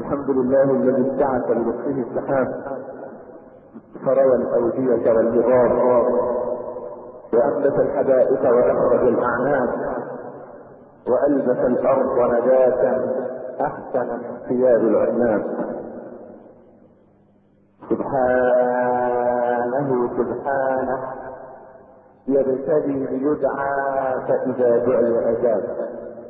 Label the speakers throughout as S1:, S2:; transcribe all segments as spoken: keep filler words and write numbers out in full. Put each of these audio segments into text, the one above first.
S1: الحمد لله الذي ابتعث بلطفه السحاب فروى الاودية والبغار وأنبت الحدائق وأخرج الأعناب وألبس الأرض نباتا أحسن من ثياب العناب. سبحانه سبحانه يبتلي ليدعى فإذا دعي أجاب.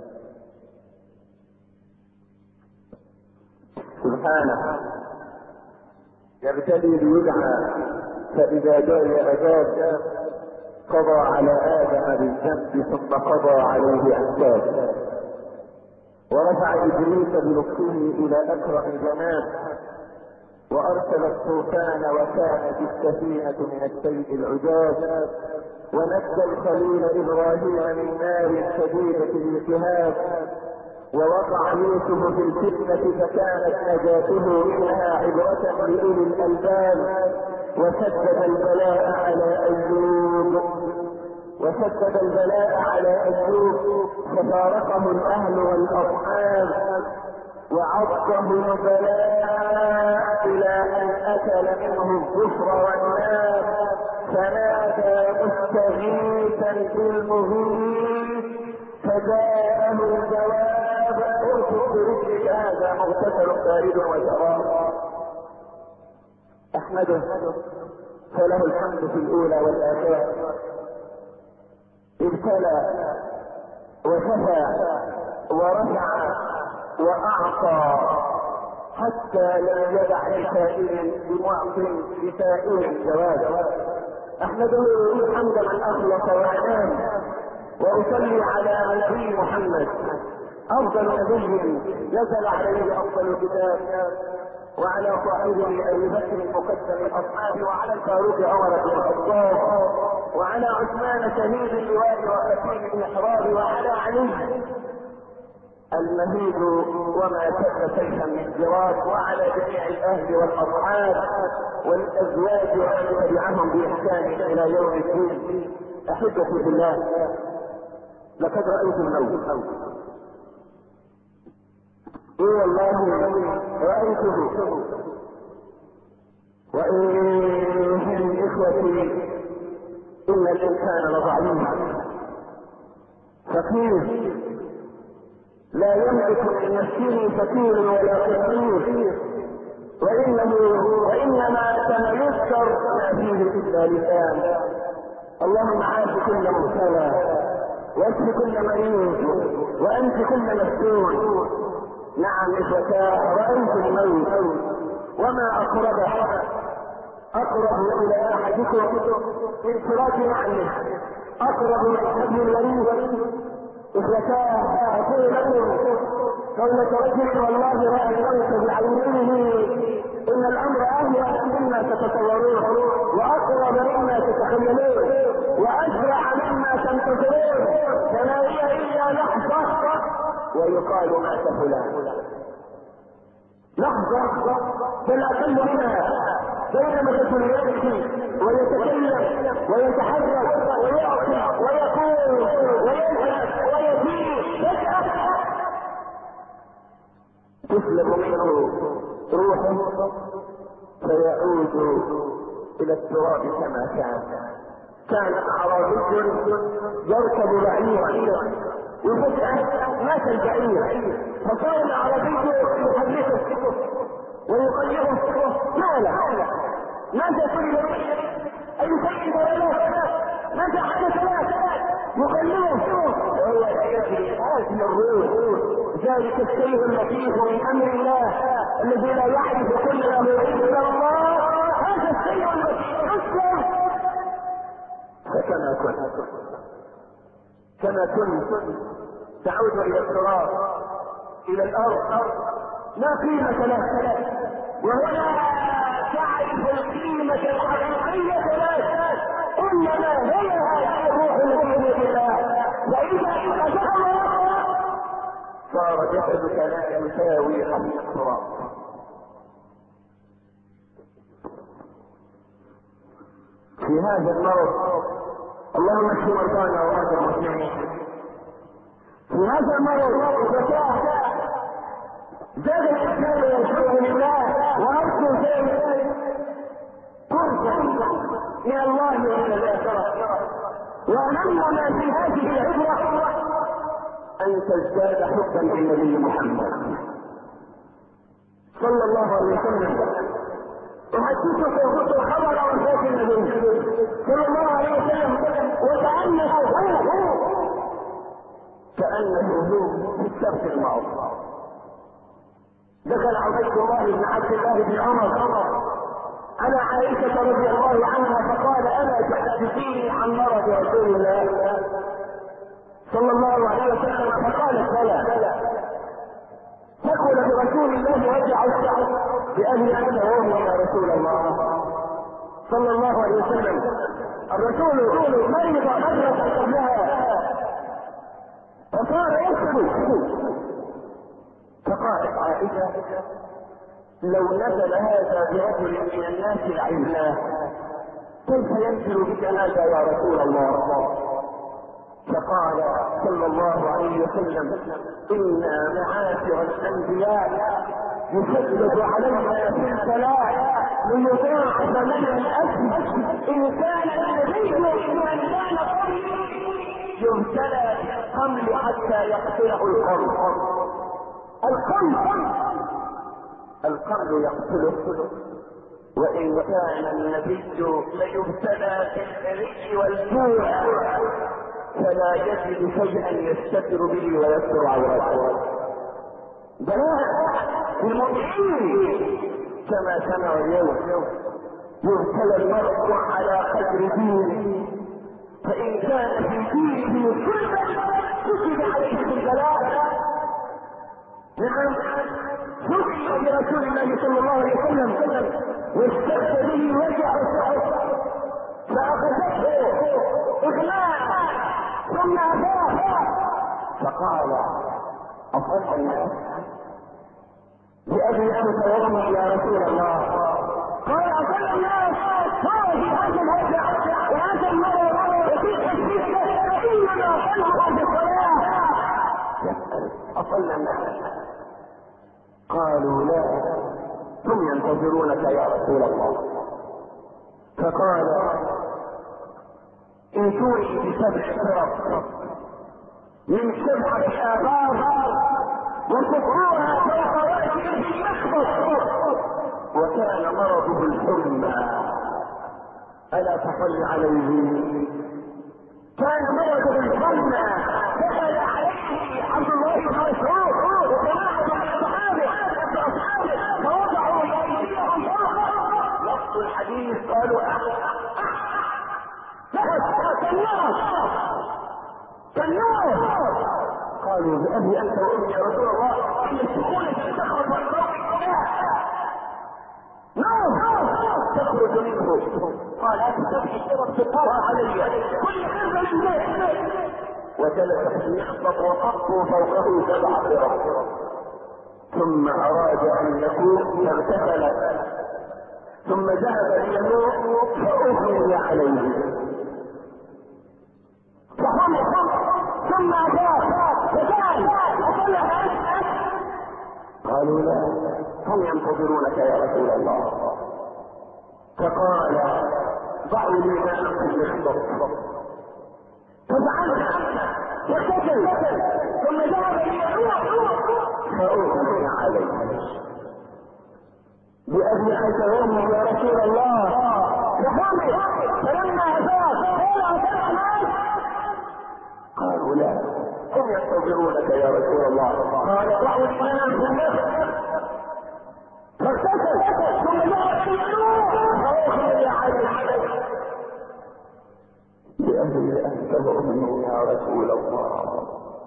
S1: سبحانه يبتلي ليدعى فإذا دعي أجاب. قضى على آدم بالذنب ثم قضى عليه أنساب. ورفع إبليس بلطفه إلى أكرم الجناب وأرسل الطوفان وكانت السفينة من السيل العجاب. ونجى الخليل إبراهيم من نار شديدة الالتهاب. ووقع يوسف في الفتنة فكانت نجاته منها عبرة لأولي الألباب. وسدد البلاء على أيوب وسدد البلاء على أيوب ففارقه الأهل والأصحاب. وعظه البلاء إلى أن أكل منه الظفر والنار. فنادى مستغيثا بالمهين فجاءه الجواب اركض برجلك هذا مغتسل بارد وشراب. احمده فله الحمد في الاولى والاخره. ابتلى وشفى ورفع واعطى حتى لم يدع لسائل بمعط لسائل الجواب. احمده حمد من اخلص وانام. واصلي على نبي محمد افضل نبي نزل عليه افضل الكتاب. وعلى صاحبه ابي بكر مقدم الاصحاب. وعلى الفاروق عمر بن الخطاب. وعلى عثمان شهيد اللواء وكتيب الاحرار. وعلى علي المهيد وما كان سيفا من جراد. وعلى جميع الاهل والاصحاب والازواج ومن تبعهم باحسان الى يوم الدين. احبتي في الله لقد رايت الموت. اي والله رايته. وان اخوتي ان الانسان لضعيف فقير لا يملك من نفسه فقير ولا قصير. وانه وانما تميسر ما فيه الا لسان. اللهم عاف كل مبتلى واشف كل مريض وانت كل مفتون. نعم اخوتاه رايت الموت وما اقربه اقرب الى احدكم من فراش نعمه اقرب من حبل الوريد. اخوتاه اقول لكم قولة رجل والله راى الموت بعينه ان الامر اهون مما تتصورون واقرب مما تتخيلون واسرع مما تنتظرون. فما هي الا لحظه ويقال مات فلان. لحظه بل اقل منها بينما الرجل يبكي ويتكلم ويتحرك ويعطي ويقول ويذهب ويزيد فجاه تسلب منه روحه فيعود الى التراب كما كان. كان اعرابي يركب بعيرا وفجأة مات البعير فصار الاعرابي يحركه ويقلبه. ماذا ماذا كل اي شيء له ماذا حدث له يقلبه وهو يجري هذه الروح. ذلك الشيء اللطيف من امر الله الذي لا يعرف كل امر الا الله. هذا الشيء اللطيف اسلم. فكما كنت كما كنت تعود الى التراب الى الارض لا قيمة له. وهنا تعرف القيمة الحقيقية له. انما هي هذه الروح التي بالله. فاذا انقذها صار جسدك لا يساوي حمل التراب. في هذا المرض اللهم اشف مرضانا ومرضى المسلمين. في هذا المرض زاد الإسلام واهم ما في هذه العبره ان تزداد حبا للنبي محمد صلى الله عليه وسلم. وحدثك الخبر وفاة النبي صلى الله عليه وسلم وكأنه هو كأنه هو في السبت الماضي. دخل عبيد الله بن عبد الله بن عمر على عائشة رضي الله عنها فقال الا تحدثيني عن مرض رسول الله صلى الله عليه وسلم؟ فقالت بلى. فقل برسول الله وجع بأبي أنت وامي يا رسول الله صلى الله عليه وسلم. الرسول مرض مرة قبلها فصار يسكت. فقالت عائشة لو نزل هذا برجل من الناس لعبناه كيف ينزل بك هذا يا رسول الله؟ فقال صلى الله عليه وسلم إنا معاشر الأنبياء يشدد علينا في البلاء ليضاعف لنا الأجر إن كان النبي وإن كان قبل يبتلى بالقمل حتى يقتله القمل. القمل القمل يقتله وإن كان النبي ليبتلى بالبري والجوع فلا يجد شيئا يستتر به ويستر عورته. بلاء المؤمنين كما سمع اليوم يبتلى المرء على قدر دينه فإن كان في دينه سلبا كتب عليه بالبلاء. نعم سئل برسول الله صلى الله عليه وسلم واستخدم به وجع فأخذته إغلاق ثم أباه فقال أصدق الناس بأبي أنت وأمي يا رسول الله. قال أصدق الناس هو في هذا الوجع وهذا المرض وفي تشبيك فإنما صلوا بالصلاة. يسأل أصلى الناس قالوا لا هم ينتظرونك يا رسول الله. فقال ائتوني بسبع فرق من سبعة آبار وصفوها فوق رأسه المخبط وكان مرضه الحمى ألا تصل عليه. كان مرضه الحمى دخل عليه عبد الله بن مسعود وجماعة من الصحابة أصحابه فوضعوا أيديهم فوق نص الحديث قالوا كالنار. قالوا بأبي أنت وأمي يا رسول الله إن السكونة تخرج من فوق نار تخرج منه. قال أتسبح شرط تقرأ علي كل هذا من ذلك وجلس في يخبط وقطوا فوقه سبع فرق ثم أراد أن يكون فاغتسل ثم ذهب ليموت فأغمي عليه فخمس ثم أتاه فجعل وصلها. قالوا لا هم ينتظرونك يا رسول الله. فقال ضعوا لي ماء في المخبط ففعلت واغتسل ثم ذهب ليموت فأغمي عليه بأبي أنت وأمي يا رسول الله. فخمس فلما أتاه قال أتاه الناس قالوا لا هم ينتظرونك يا رسول الله. قال ضعوا الماء في المخبط فاغتسل ثم ذهب ليموت فأغمي عليه بأبي أنت وأمي يا رسول الله.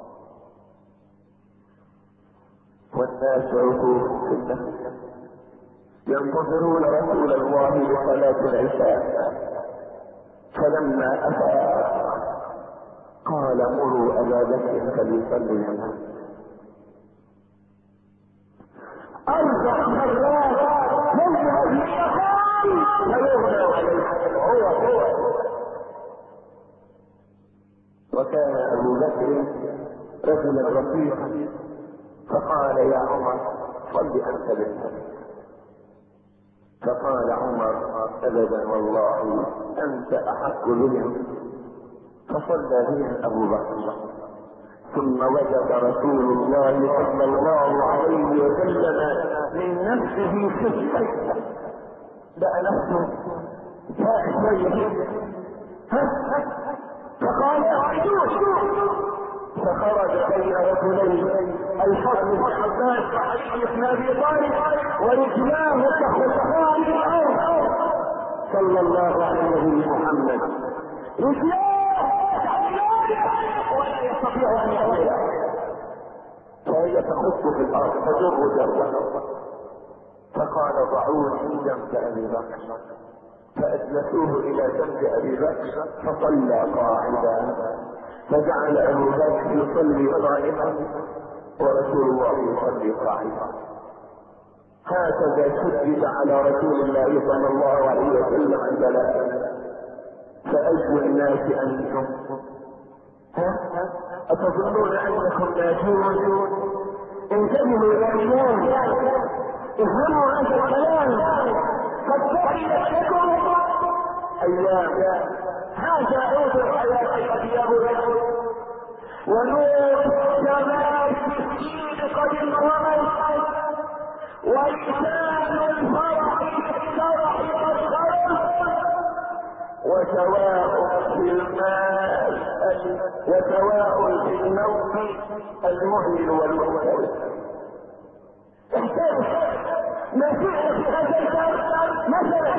S1: والناس عكوف في النفس ينتظرون رسول الله لصلاة العشاء فلما أفاق قال مروا أبا بكر فليصلي لنا أربع مرات يوم يقام فيغنى عليه هو هو. وكان أبو بكر رجلا رفيقا فقال يا عمر صل أنت بالنبي. فقال عمر ابدا والله انت احق بهم فصلى بهم ابو بكر، ثم وجد رسول الله صلى الله عليه وسلم من نفسه خفة، لقى نفسه جاء شوية فقال اعيدوه، فخرج بين رجلين الفضل بن عباس وعلي بن ابي طالب ورجلاه تخطفان الارض صلى الله عليه محمد، رجلاه ولا يستطيع ان يطيع، فهي تخط في الارض تجر جرا، فقال ضعوني جنب ابي بكر، فاجلسوه الى جنب ابي بكر فصلى قاعدا، فجعل ابو بكر يصلي قائما ورسول الله يصلي قاعدا. هكذا شدد على رسول الله صلى الله عليه وسلم البلاء. فاي الناس انتم؟ ها اتظنون انكم ناجون؟ انتبهوا الى اليوم، افهموا هذا الكلام، قد بقيت لكم ايام، هذا عود الحياه الذي يبلغ، ونور السماء في الدين قد انغمس، ولسان الفرح بالفرح قد خرج، وسواء في الماء وسواء في الموت المهمل والمهمل. احتاج ما فعل في هذا الكون مثلا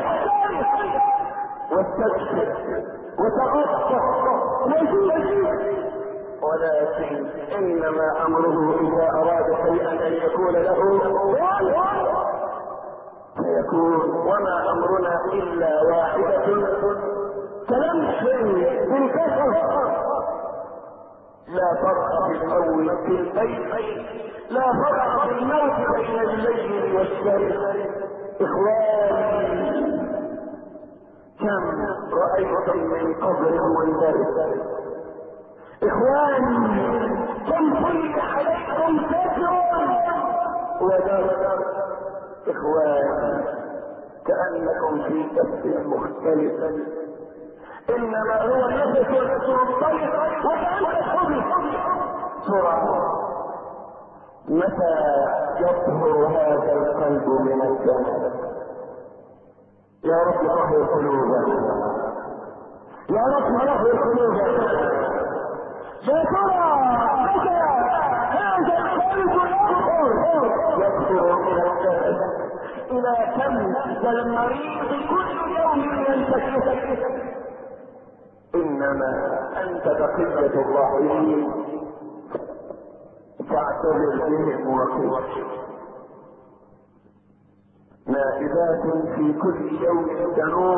S1: واستبشر وتغطى وزيد، ولكن انما امره اذا اراد شيئا ان يكون له فيكون، وما امرنا الا واحدة كلمح بالكسر، لا فرق في الموت في البيت، لا فرق في الموت بين الليل والشرق. اخواني كم رايتم من قبر منبرد، اخواني كم صلي عليكم فجر ودر، اخواني كأنكم في كف مختلف، انما هو نفس الطيب وكأنك حبي. ترى متى يطهر هذا القلب من الجنة؟ يا رب طهر قلوبنا، يا رب طهر قلوبنا. يا ترى متى هذا القلب يطهر يطهر من الجنة؟ الى كم المريض كل يوم ينتكس، انما انت بقية الراحلين فاعتذر بهم وقف. نائبات في كل يوم تنوب،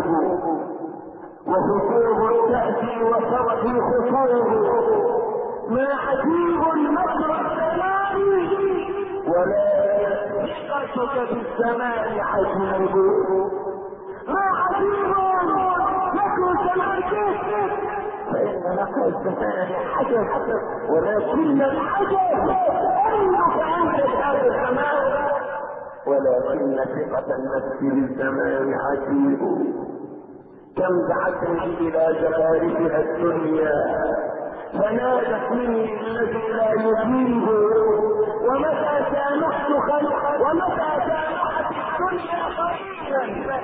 S1: وخطوب تأتي وصرف خطوب، ما عجيب مكر الزمان ولا ثقتك بالزمان عجيب، ما عجيب مكر الزمان فإن مكر الزمان حجب، ولكن الحجب أنك أنت هذا الزمان، ولكن ثقة النفس بالزمان عجيب. كم دعتني إلى زخارفها الدنيا فنادت مني الذي لا يجيب، ومتى سامحتك ومتى سامحت الدنيا قليلا،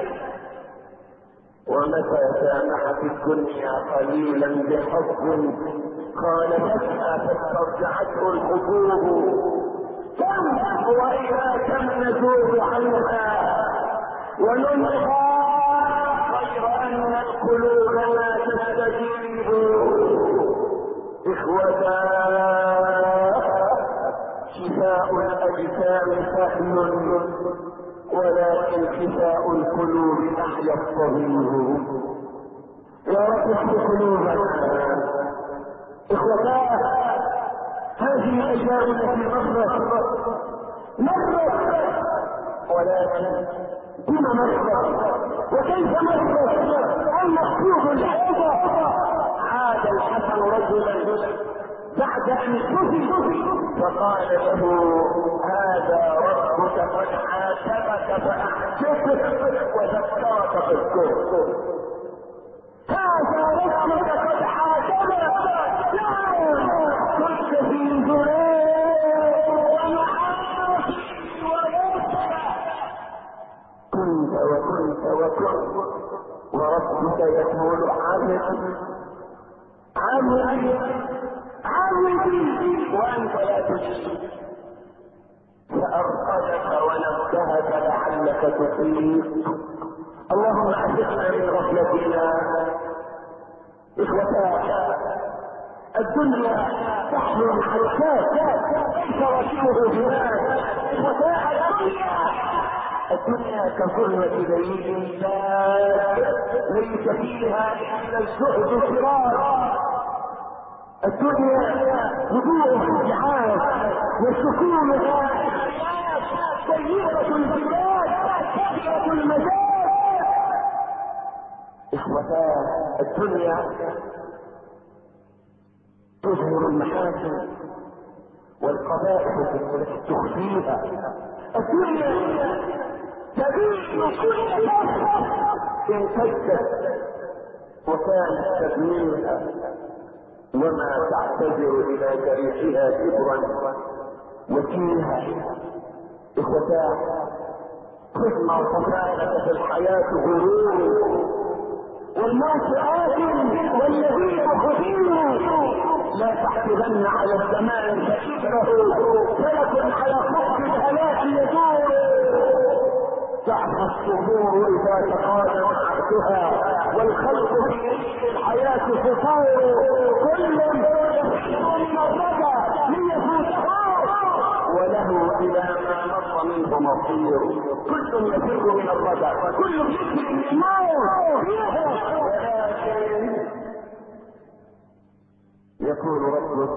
S1: ومتى سامحت الدنيا قليلا بحب قال فجأة فاسترجعته الحبوب. كم وإلى كم نزول عنها وننهى غير أن القلوب لا تستجيب. إخوتا شفاء الأجسام سهل، ولكن شفاء القلوب أحيا الطبيب. يا رب اشف قلوبنا. إخوتا هذه الأشياء التي مرت مرت، ولكن بما مرت وكيف مرت؟ المحفوظ الحاجة. عاد الحسن رجلا بعد ان كفي فقال له هذا ربك قد عاتبك فاحسبك وذكرك بالكفر. هذا ربك قد عاتبك ارقدك ونبهك لعلك تفيق. اللهم افقنا من غفلتنا. اخوتاه الدنيا تحمل الحركات ليس ركبه هناك. اخوتاه الدنيا الدنيا كظلمة ليل بارد ليس فيها الا الزهد فرار. الدنيا هدوء الجهاد والسكون سيئة الجبال كثيرة المزاج. اخوتاه الدنيا تظهر المحاسن والقبائح تخفيها. الدنيا تبين كل نفس امتدت وكانت تبنيها وما تعتذر الى جريحها كبرا وكيها. اخوتاه خذنا صفاءك في الحياة غرور والموت آت والذين خفيوا. لا تحسبن على الزمان فكره فلك على خط الهلاك يدور. تعفى الصدور اذا تقادم عبدها والخلق في رزق الحياة فطور. كل يفر من الرجا ليفوته وله الى ما مر منه مصير. كل يفر من الرجا كل يفر من الموت. ولكن يقول ربك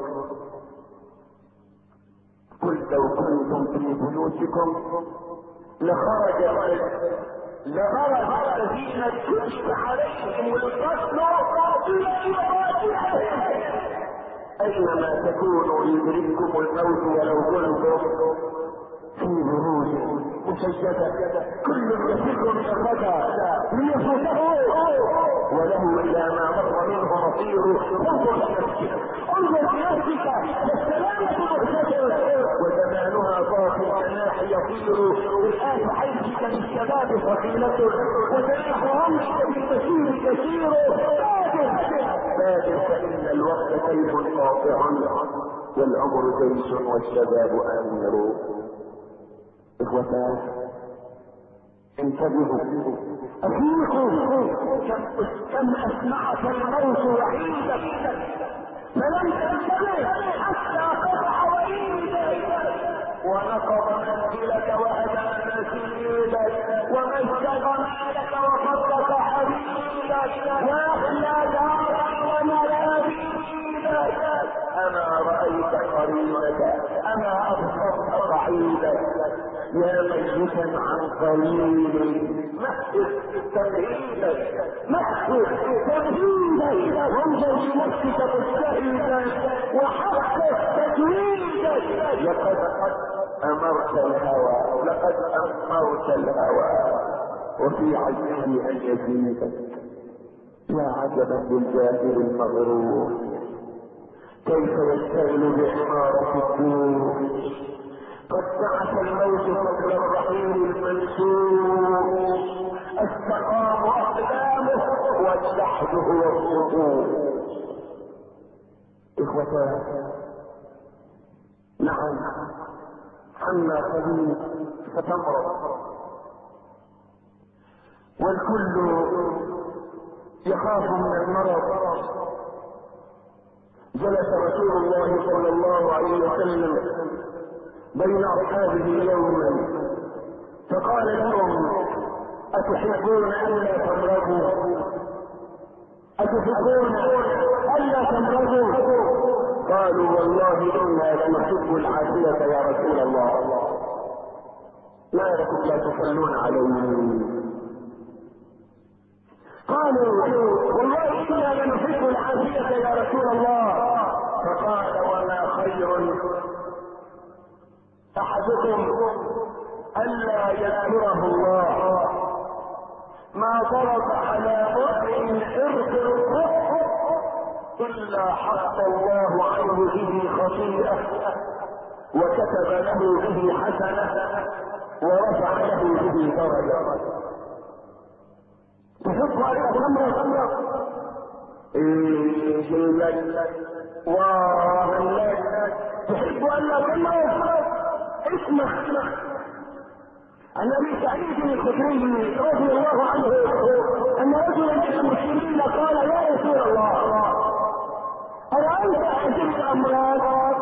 S1: قل لو كنتم في بيوتكم لخرج لخرج الذين كتب عليهم القتل الى مضاجعهم. اينما تكونوا يدرككم الموت ولو كنتم في بروج مسجدة. كل يفر من الرجا ليفوته وله الى ما مر منه مصير. انظر لنفسك انظر لنفسك والسلامة مغتسل وزمانها ضاق الجناح يطير. الان عيشك للشباب فقيلة وجناح رمشك بالمسير كثير. بادر فان الوقت سيف قاطع والعمر جيش والشباب امير. اخوتاه انتبهوا افيقوا. كم اسمعك الموت وعيدك فلم تنتبه حتى قطع وريدك ونقض منزلك وهدى مسيرك ومزق مالك وفرق حبيبك واحلى دارا وملابيدك. اما رايت قرينك اما ابصرت بعيدك يا ميتا عن قليل. محسس تمهيدك محسس تمهيدك وانظر لنفسك مجتهدا وحقق تجويدك. لقد امرت الهوى لقد امرت الهوى وفي عزمه ان يزيدك. يا عجبا للجاهل المغرور كيف يشتغل بعمارة الدور. قد بعث الموت قبل الرحيل المنشور. استقام اقدامه والجحد هو الصدور. اخوتاه نعم عنا قليل فتمرض والكل يخاف من المرض. جلس رسول الله صلى الله عليه وسلم بين اصحابه يوما فقال لهم اتحبون الا تمرضوا اتحبون الا تمرضوا. قالوا والله انا لنحب العافيه يا رسول الله. ما لكم لا تصلون عليه. قالوا والله انا لنحب العافيه يا رسول الله. فقال وما خير احدكم الا يذكره الله. ما ضرب على مؤمن ارث الرب الا حط الله عنه به خطيئه وكتب له به حسنه ورفع له به درجه. تحب ان تمرض ايه لك والله تحب ان تمرض اسمع عن ابي سعيد الخدري رضي الله عنه ان رجلا من المسلمين قال يا رسول الله ارايت هذه الامراض؟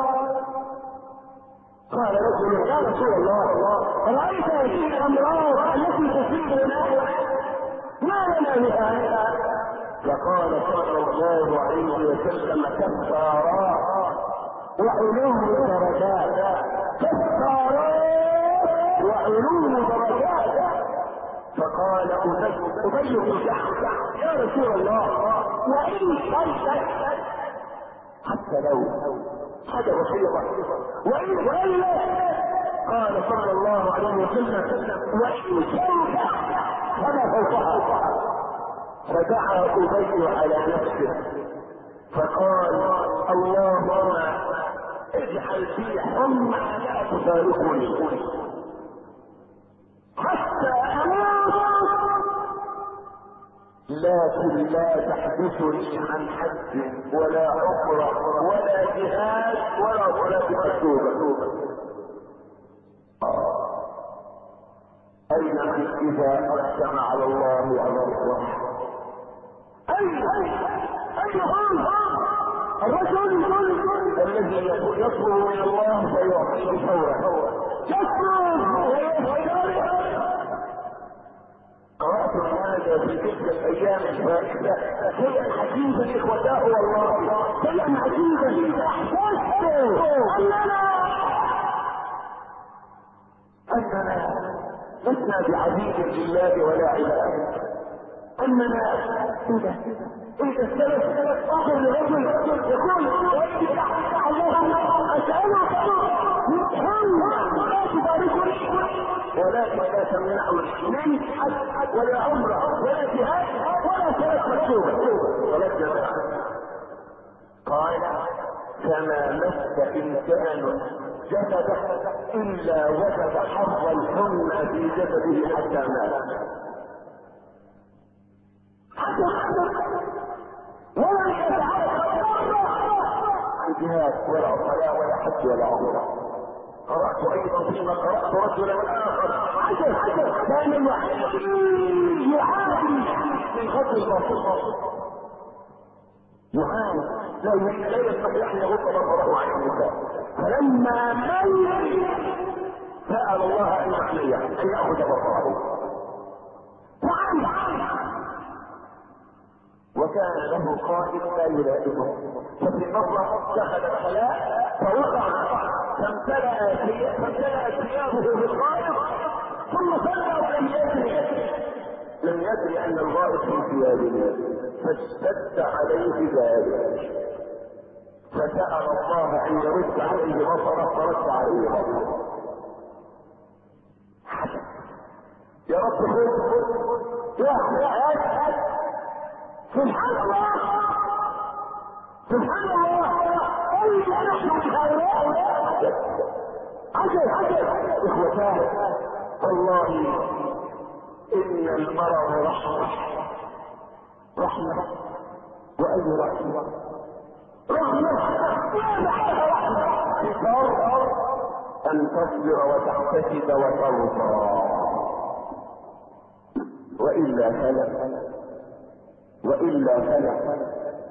S1: قال رجل يا رسول الله ارايت هذه الامراض التي تصيبنا ما لنا بها؟ فقال صلى الله عليه وسلم كفارات وعلوم درجات، كفارات وعلوم درجات. فقال ابي بن كعب يا رسول الله وان شركت حتى لو حاجه بسيطه وان ولت، قال صلى الله عليه وسلم وان شركت فما فوقها. فدعا ابي على نفسه فقال اللهم اجعل في حمى لا تفارقني حتى اموت، لكن لا تحدثني عن حج ولا عمره ولا جهاد ولا صلاه مكتوبه. اين من اذا اقسم على الله وعلى اين اين هم الرجل الذي يطلب من الله فيعطيه فورا، يطلب ويطلب. قرأت هذا في تلك الايام الفائته شيئا عجيبا اخوتاه والله، شيئا عجيبا. احسست اننا اننا لسنا بعبيد لله ولا عباد، اننا اذا اذا السلف اخر لرجل يقول اللهم اسالك لا تباركني ولكن لا تمنعني من حج ولا عمره ولا جهاد ولا صلاه مكتوبه ولا جماعه. قال فما مس انسان جسده الا وجد حظ الحمى في جسده حتى مات. ولا يتعرف عن جهاد ولا صلاة ولا حج ولا عمرة. قرأت ايضا فيما قرأت رجلا اخر عجب كان يعاني من غض البصر، يعاني لا يستطيع ان يغض بصره عن النساء، فلما ميت سأل الله ان يحميه ان يأخذ بصره وكان له قائد لا يلائمه. ففي مرة دخل الخلاء فوقع فامتلأ ثيابه بالغائط ثم صلى ولم يدري لم يدري ان الغائط في ثيابه فاشتد عليه ذلك فسأل الله ان يرد عليه بصره فرد عليه بصره. يا رب خذ يا يا سبحان الله سبحان الله اي نحن بهؤلاء عجب عجب. اخوتاه والله ان المرض رحمه رحمه واي رحمه رحمه ما بعدها رحمه بفرض ان تصبر وتحتسب وترضى والا فلا وإلا فلا.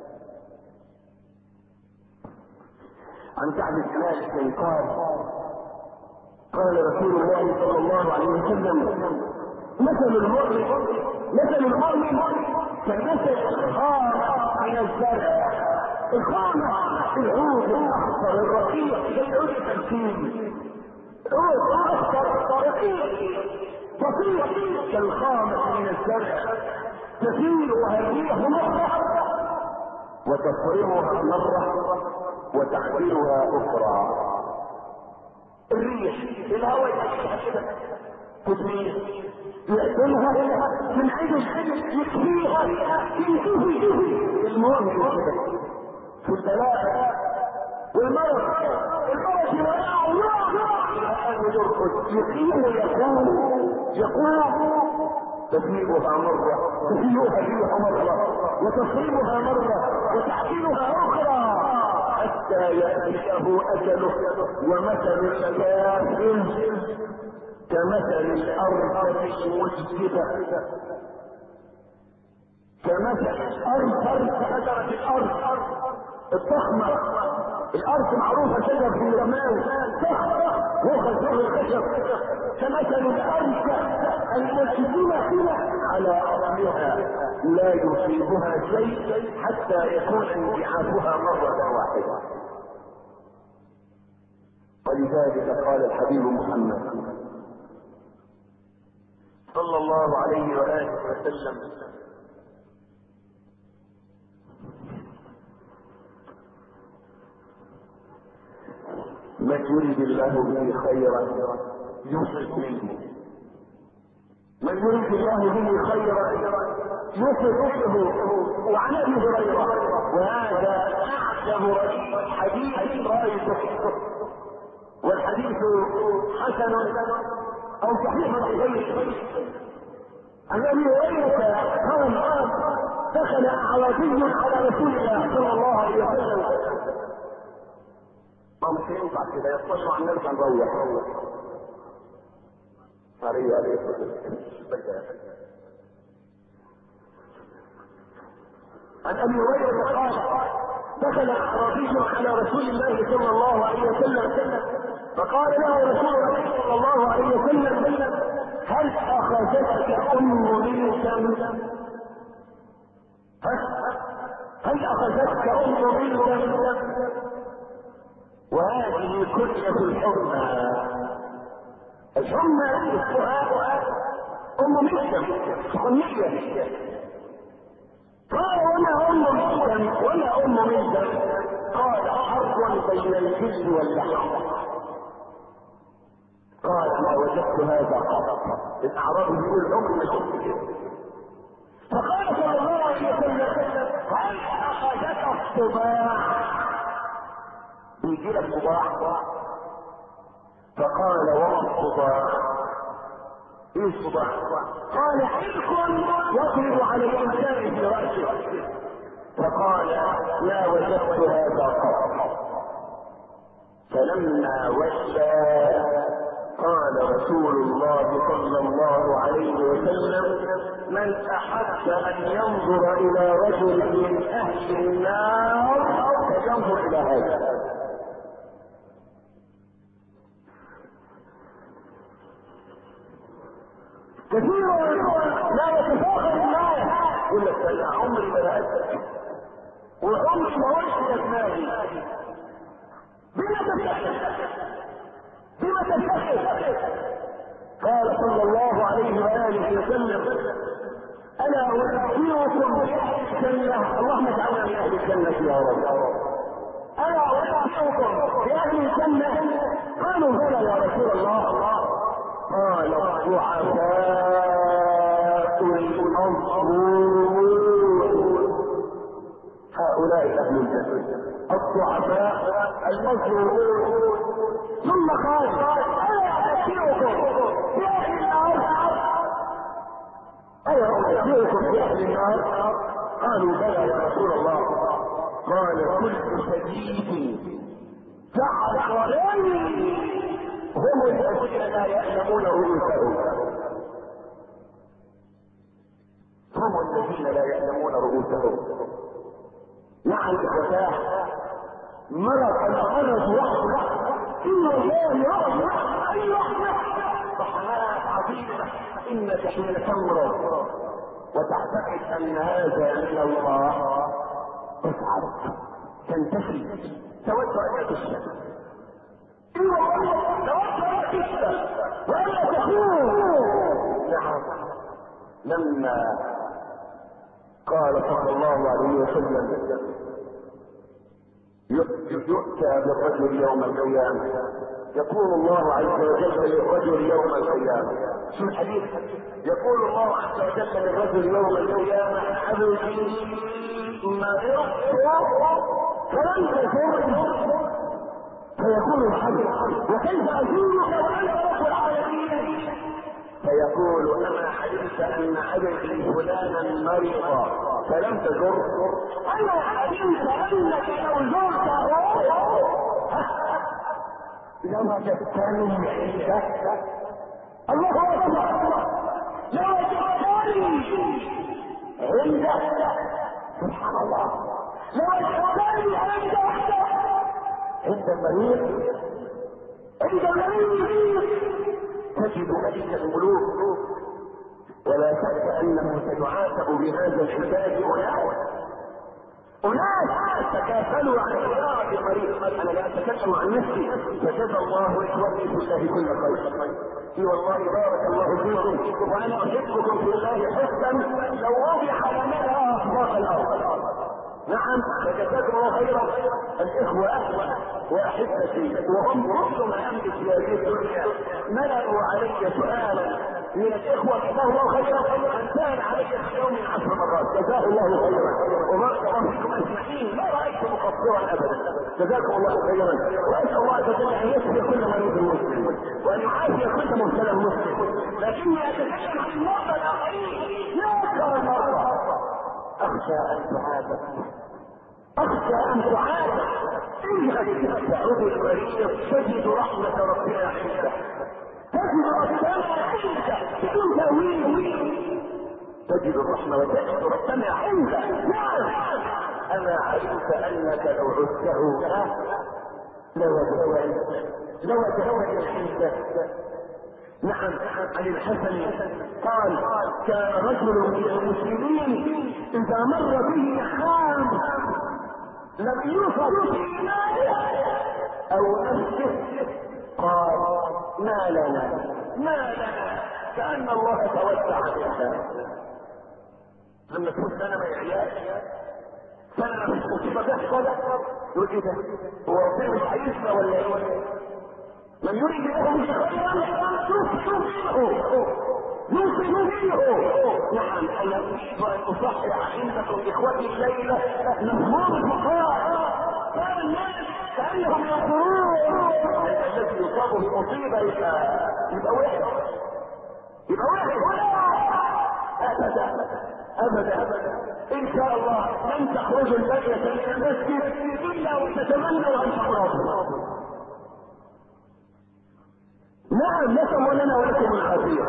S1: عن كعب بن مالك قال قال رسول الله صلى الله عليه وسلم مثل المؤمن مثل المؤمن كمثل الخامة من الزرع. الخامة العود الأخضر الرقيق زي عود التمثيل، عود أخضر رقيق بسيط كالخامة من الزرع تسير وهديها مرة وتفرغها مرة وتحملها أخرى. الريح الهواء يحشيها كده تدمير يحملها من عدل يكفيها ينتهي المؤمن كده في البلاء والمرض المرض يوقع الله يرقد يقيم ويقوم يقوم تسيبها مرة تسيبها فيها مرة وتصيبها مرة وتحملها أخرى حتى يأتيه أجله. ومثل الكافر كمثل الأرض المجدبة، كمثل الأرض كشجرة الأرض الضخمة. الأرض معروفة شجر في الرمال ضخمة وخزور الخشب، كمثل الأرض المجدبة على أصلها لا يصيبها شيء حتى يكون انبعاثها مرة واحدة. ولذلك قال الحبيب محمد صلى الله عليه وآله وسلم: من يريد الله به خيرا يصب منه، من يريد الله به خيرا يصب منه. وعن ابي هريره، وهذا اعجب حديث رايته، والحديث حسن او صحيح غيره. عن ابي هريره قال: دخل اعرابي على رسول الله صلى الله عليه وسلم. ما مش ينفع كده يتصلوا عن نرجع نروح عليه عليه عن ابي هريره قال: دخل اعرابي على رسول الله صلى الله عليه وسلم فقال له رسول الله صلى الله عليه وسلم: هل اخذتك ام منك؟ هل اخذتك ام منك؟ وهذه كلية الحمى. الحمى اسمها ام مسلم سخنية. قال: وما ام مسلم ولا ام مسلم؟ قال: حرب بين الجلد واللحم. قال: ما وجدت هذا قط. الاعرابي يقول ام مسلم. فقال صلى الله عليه وسلم: هل اخذك الصباح؟ بيجي لك صباح؟ فقال: وما الصباح؟ ايه الصباح؟ قال: حلق يضرب على الانسان في راسه. فقال: لا وجدت هذا قط. فلما ولى قال رسول الله صلى الله عليه وسلم: من احب ان ينظر الى رجل من اهل النار فلينظر الى هذا. كثير لا يتفاخر الناس يقول لك: انا عمري ما رأيتك وعمري ما وجدت دماغي. بما تفتخر؟ بما تفتخر؟ قال صلى الله عليه واله وسلم: الا انبئكم باهل الجنه؟ اللهم اجعلنا من اهل الجنه يا رب. الا انبئكم باهل الجنه؟ قالوا: بلى يا رسول الله. قال: الضعفاء المظلومون. هؤلاء اهل الجنه، الضعفاء المظلومون. ثم قال: الا اشيركم باهل النار؟ الا اشيركم باهل النار؟ قالوا: بلى يا رسول الله. قال: كل شديد تعرفني هم الذين لا يعلمون رؤوسهم. هم الذين لا يعلمون رؤوسهم. نعم الفتاة مرض الغرض وحده إلا الله رحمة أي رحمة رحمات عظيمة. إنك حين تمرض وتعتقد أن هذا من الله تسعد تنتفي تود أن تشفى. إلا الله تود أن تشفى وأن تكون. نعم. لما قال صلى الله عليه وسلم: يؤتى بالرجل يوم القيامة، يقول الله عز وجل للرجل يوم القيامة، شو الحديث؟ يقول الله عز وجل للرجل يوم القيامة: عبدي مرضت فلم تزورني. فيقول الحبيب: وكيف ازورك وانا رب العالمين؟ فيقول: اما علمت ان عبدي فلانا مرض فلم تزر انا علمت انك لو زرته لوجدتني عندك. الله اكبر، لوجدتني عندك. سبحان الله، لوجدتني عندك عند المريض، عند المريض تجد ملك الملوك. ولا شك انه سيعاتب بهذا الحجاج اناس اناس تكافلوا عن زيارة المريض. انا لا اتكلم عن نفسي، فجزى الله اخوتي في الله كل خير. اي والله بارك الله فيكم، وانا احبكم في الله حبا لو وضع لنا اخبار الارض. نعم، فجزاكم الله خيرا الاخوه واحبتي، وهم رسل ما املك في هذه الدنيا ملأوا علي سؤالا من الاخوه جزاه الله خيرا، من سال علي في يوم عشر مرات جزاه الله خيرا، وبارك الله فيكم اجمعين. ما رايت مقصرا ابدا، جزاكم الله خيرا. واسال الله عز وجل ان يشفي كل مريض مسلم وان يعافي كل مبتلى مسلم. لكني اتكلم عن المرضى الاخرين، لا اكثر المرضى. اخشى ان تعاتب، اخشى ان تعاتب. انك تعود المريض تجد رحمه ربنا عندك، تجد ربنا عندك انت وين تجد الرحمه وتجد ربنا عندك. نعم، انا علمت انك لو عدته لوجدتني لوجدتني عندك. نعم، عن الحسن قال كان رجل من المسلمين اذا مر به حام لم يصب في ماله او نفسه قال ما لنا ما لنا، كأن الله توسع عليها. لما تكون سنة ما يعياش، سنة مش مصيبة تحصل، يقول ايه ده؟ هو ربنا مش عايزنا ولا ايه؟ من يريد له بخيرا يصيبه يصيبه. نعم، انا اريد ان اصحح عندكم اخوتي الليله مفهوم الفقراء. كان الناس كانهم يقولون الذي يصاب بمصيبه يبقى يبقى وحش، يبقى وحش. ابدا ابدا ابدا، ان شاء الله لن تخرجوا الليله من المسجد الا وتتمنوا ان تمرضوا. نعم، نسأل لنا ولكم العافية.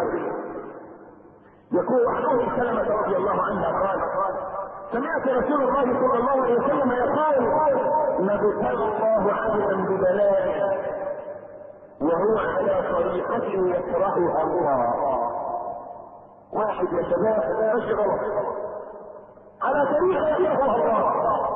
S1: يقول عنه سلمة رضي الله عنها قال سمعت رسول الله صلى الله عليه وسلم يقول ما ابتلى الله عبدا ببلاء وهو على طريقة يكرهها الله. واحد يا شباب اشغل على طريقة يكرهها الله،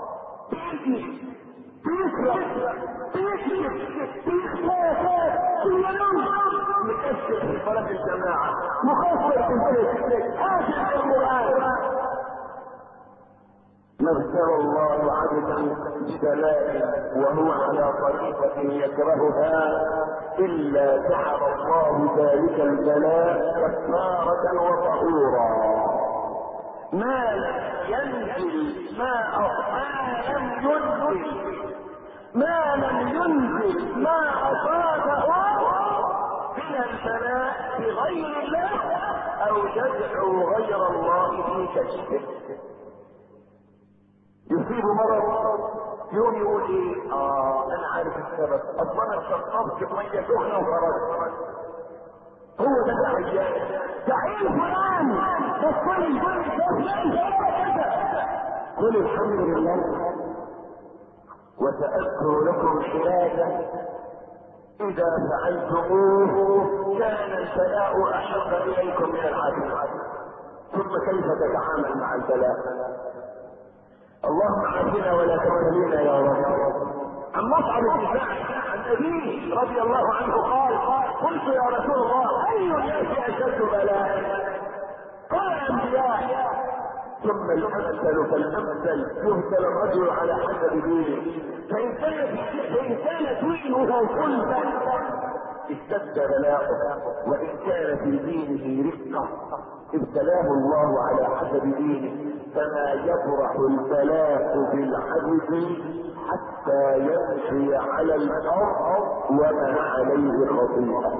S1: بيسرق بيكشف بيختفى كل يوم، مكشف في صلاة الجماعة، مخسر في البيت، حافظ القرآن. نبتلى الله عبدا ببلاء وهو على طريقة يكرهها إلا جعل الله ذلك البلاء كفارة وطهورا. ما لم ينزل ما لم ينزل ما لم ينزل ما أصابه من البلاء بغير الله أو يدعو غير الله في كشفه. يصيب مرض يوم يقول ايه؟ اه انا عارف السبب، اصلا انا شطفت ميه سخنه وخرجت. هو ده العيان تعين فلان تصلي قل الحمد لله وسأذكر لكم حياة إذا فعلتموه كان البلاء أحب إليكم من العافية. ثم كيف تتعامل مع البلاء؟ اللهم عافنا ولا تبتلينا يا رب. عن مصعب بن سعد عن أبيه رضي الله عنه قال قلت يا رسول الله أي الناس أشد بلاء؟ قال الأنبياء ثم الامثل فالامثل يهتل الرجل على حسب دينه فان كان فان كان دينه كله اشتد بلاؤه وان كان في دينه رقه ابتلاه الله على حسب دينه فما يفرح البلاء بالعبد حتى يمشي على الارض وما عليه خطيئه.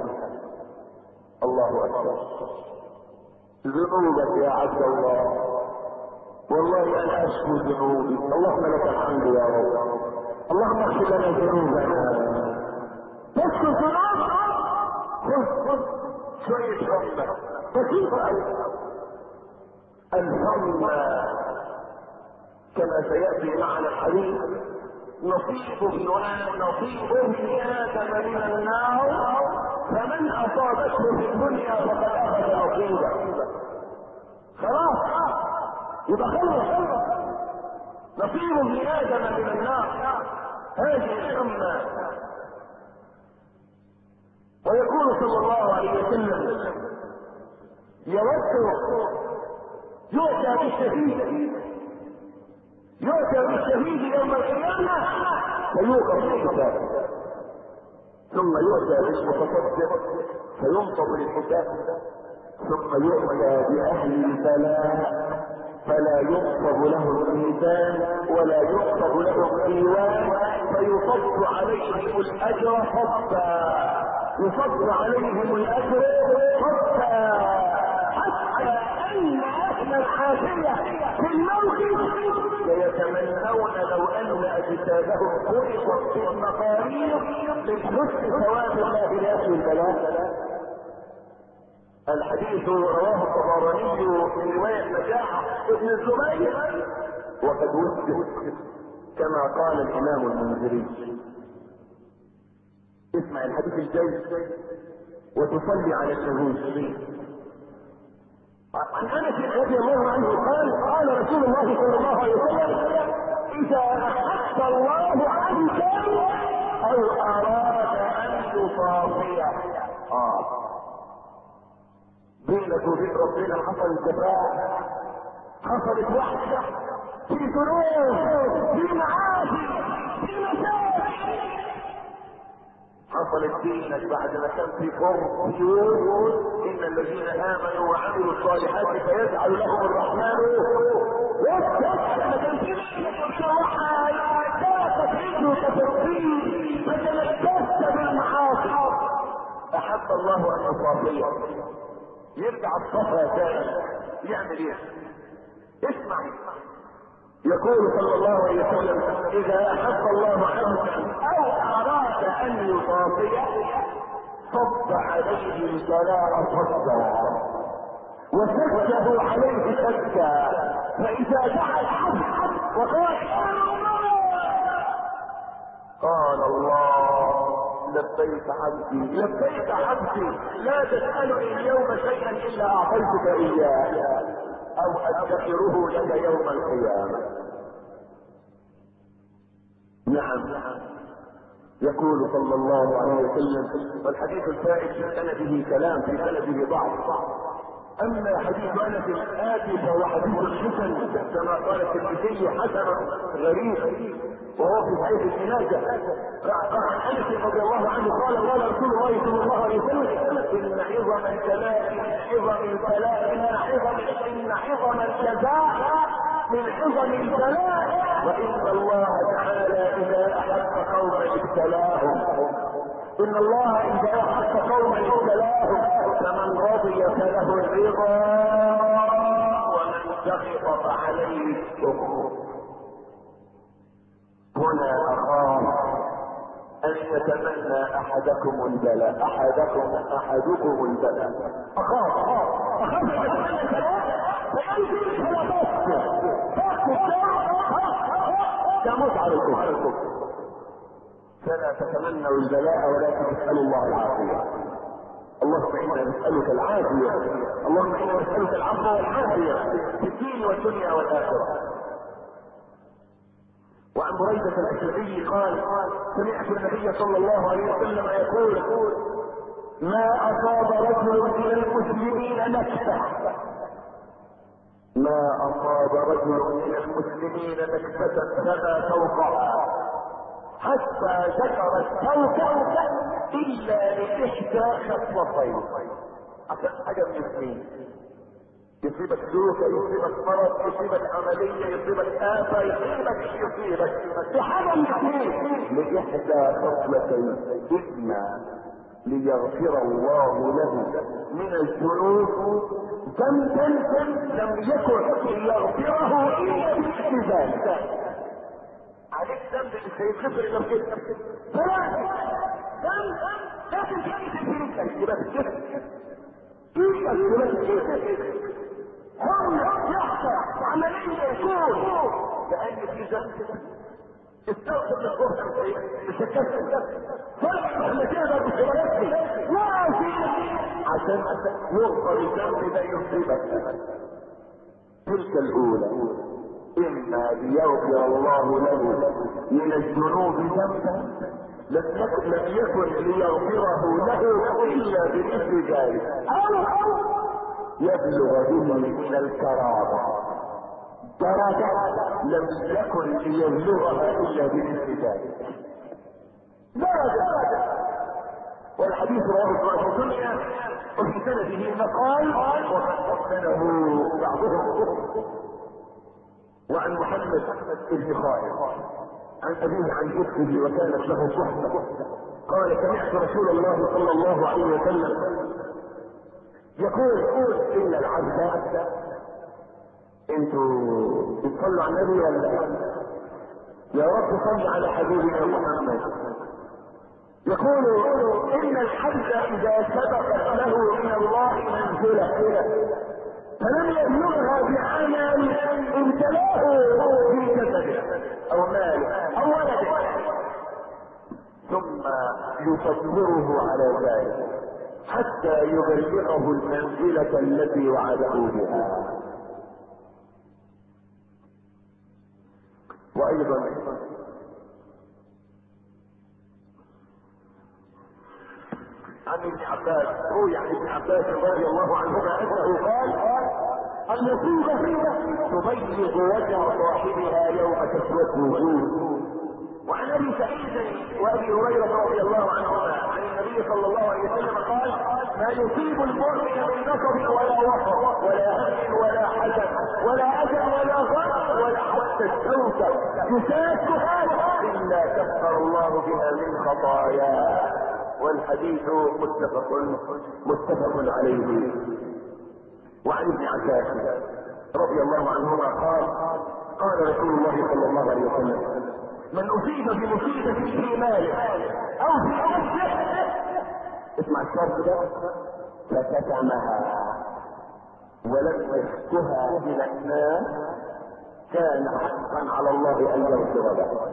S1: الله اكبر. ذنوبك يا عبد الله والله انا اشكو ذنوبي. اللهم لك الحمد يا رب. اللهم اغفر لنا ذنوبنا. تشكو الذنوب، خذ خذ شويه حمى بسيطه قوي. الحمى كما سياتي معنا الحديث نصيب ابن نصيب ابن ادم من النار، فمن اصابته في الدنيا فقد اخذ نصيبه. خلاص يبقى خلص. نصيب ابن ادم من النار هذه الحمى. ويقول صلى الله عليه وسلم يود يؤتى بالشهيد يؤتى بالشهيد يوم القيامة فيوقف الحساب، ثم يؤتى بالمتصدق فينصب للحساب، ثم يؤتى بأهل البلاء فلا ينصب له الميزان ولا ينصب له الديوان، فيصب عليهم الأجر صبا، يصب عليهم الأجر صبا، حتى أن أهل الحاشية في الموقف ليتمنون لو ان اجسادهم خلقت في المقارير من حسن ثواب الله لاهل البلاء. الحديث رواه الطبراني من روايه نجاح ابن الزبير وقد وجد كما قال الامام المنذري. اسمع الحديث الجاي وتصلي على الشهود. عن انس رضي الله عنه قال قال رسول الله صلى الله عليه وسلم اذا احب الله عبدا او اراد ان يصافيه اه بينك وبين ربنا حصل جفاء، حصلت وحده في ذنوب، في معاصي، في مساوئ، حصلت بينك بعد ما كان في فرق يقول ان الذين امنوا وعملوا الصالحات فيجعل لهم الرحمن وفدا. ما كانش بينك وحي ضاقت رجلك في الطين فتلبست بالمعاصي، احب الله ان يصافيه، يرجع الصفا تاني يعمل ايه؟ اسمع يقول صلى الله عليه وسلم اذا احب الله عبدا او اراد ان يصافيه صب عليه البلاء صبا وسكه عليه سكا، فاذا دعا العبد وقال قال الله لبيك عبدي لبيك عبدي لا تسألني اليوم شيئا الا اعطيتك اياه او ادخره لك يوم القيامة. نعم يقول صلى الله عليه وسلم والحديث الفائت في سنده كلام في سنده ضعف، اما حديث انس الاتي فهو حديث الحسن كما قال الترمذي حسن غريب وهو في صحيح ابن ماجه. عن انس رضي الله عنه قال قال رسول الله صلى الله عليه وسلم ان عظم البلاء من عظم البلاء ان عظم ان عظم الجزاء من عظم البلاء، وان الله تعالى اذا احب قوما ابتلاهم ان الله اذا احب قوما ابتلاهم فمن رضي فله الرضا ومن سخط فعليه الشكر. هنا اخاف ان يتمنى احدكم البلاء احدكم احدكم البلاء اخاف اخاف ان يتمنى البلاء فيجي تموت عليكم، فلا تتمنوا البلاء ولكن اسالوا الله العافيه. اللهم انا نسالك العافيه، اللهم انا نسالك العفو والعافيه في الدين والدنيا والاخره. وعن بريدة الأسلمي قال سمعت النبي صلى الله عليه وسلم يقول ما أصاب رجل من المسلمين نكبة ما أصاب رجل من المسلمين نكبة فما فوقها حتى ذكر التوبة إلا لإحدى خصلتين، عشان حاجة من اثنين، يصيبك دوكة، يصيبك مرض، يصيبك عملية، يصيبك آفة، يصيبك يصيبك بحاجة من اثنين لإحدى خصلتين، إما ليغفر الله له من الذنوب ذنبا لم يكن ليغفره الا بالاعتزال. عليك ذنب مش هيتغفر الا بكده. ثلاثة ذنب لازم تعيش في رجلك يبقى بالكده. ايدك يبقى بالكده. هم يحصل عملية يكون لان في ذنب استغفر للظهر مش هتكسر فرق احنا تقدر بشريتي لا في عشان يغفر الذنب ده يصيبك. تلك الاولى اما ليغفر الله له من الذنوب ذنبا لم يكن لم يكن ليغفره له الا بمثل ذلك او يبلغ به من الكرامه درجة لم يكن ليبلغها الا بمثل ذلك. درجة والحديث رواه ابن سنة وفي سنده مقال وحسنه بعضهم. وعن محمد بن خالد عن ابيه عن جده وكانت له صحبة قال سمعت رسول الله صلى الله عليه وسلم يقول ان العبد انتوا بتصلوا على النبي ولا يا رب صل على حبيبنا محمد. يقول ان الحج اذا سبقت له من الله منزله فلم يبلغها بعمل امتلاه في جسده او ماله او ولده ثم يصبره على ذلك حتى يبلغه المنزله التي وعده بها. وايضا عن ابن عباس روي عن ابن عباس رضي الله عنهما انه قال المصيبه تبيض وجه صاحبها يوم تسود وجوه. وعن ابي سعيد وابي هريره رضي الله عنهما عن النبي صلى الله عليه وسلم قال ما يصيب المؤمن من نصب ولا وصب ولا هم ولا حزن ولا اجل ولا غم ولا حتى الشوكه يساكها الا كفر الله بها من خطاياه. والحديث متفق متفق عليه. وعن ابن عباس رضي الله عنهما قال قال رسول الله صلى الله عليه وسلم من اصيب بمصيبه في ماله او في نفسه اسمع الشرط ده فكتمها ولم يشكها الى الناس كان حقا على الله ان يغفر له.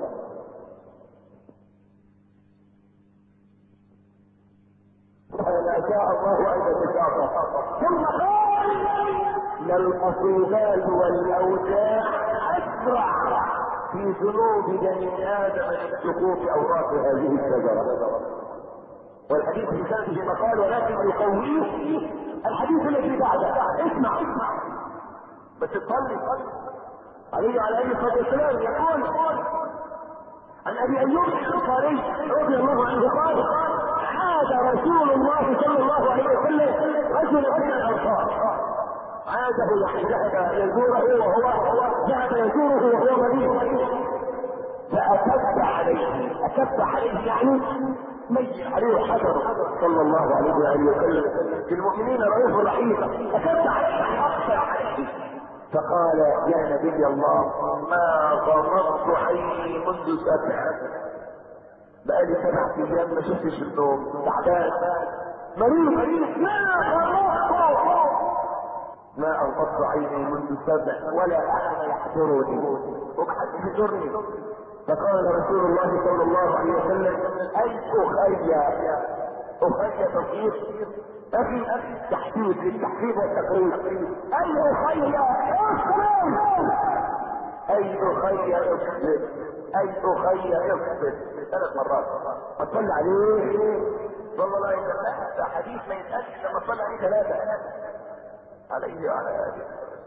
S1: فلا شاء الله ان يتشاقق. ثم قال للمصيبات والاوجاع اسرع في ذنوب بني ادم من سقوط اوراق هذه الشجره. والحديث في سنده مقال ولكن يقويه الحديث الذي بعده. اسمع اسمع بس تصلي عليه على اي صلاه والسلام. يقول عن ابي ايوب الانصاري رضي الله عنه قال عاد رسول الله صلى الله عليه وسلم رجل من الانصار عاده يعني ذهب يزوره وهو ذهب يزوره وهو مريض فأكب عليه أكب عليه يعني ميت عليه حجر صلى الله عليه وآله وسلم في المؤمنين رؤوف رحيم أكب عليه أكثر عليه فقال يا نبي الله ما غمضت عيني منذ سبع بقالي سبع ايام ما شفتش النوم تعبان مريض ما غمضت ما أغمضت عيني منذ سبع ولا أحد يحضرني وقعد يحضرني. فقال رسول الله صلى الله عليه وسلم اي اخي اخي تصير اخي تحديد للتحديد والتقريب اي اخي اصبر اي اخي اصبر اي اخي اصبر ثلاث مرات اصلي عليه صلى الله عليه وسلم. ده حديث ما يتقالش لما صلى عليه ثلاثه عليه وعلى اله.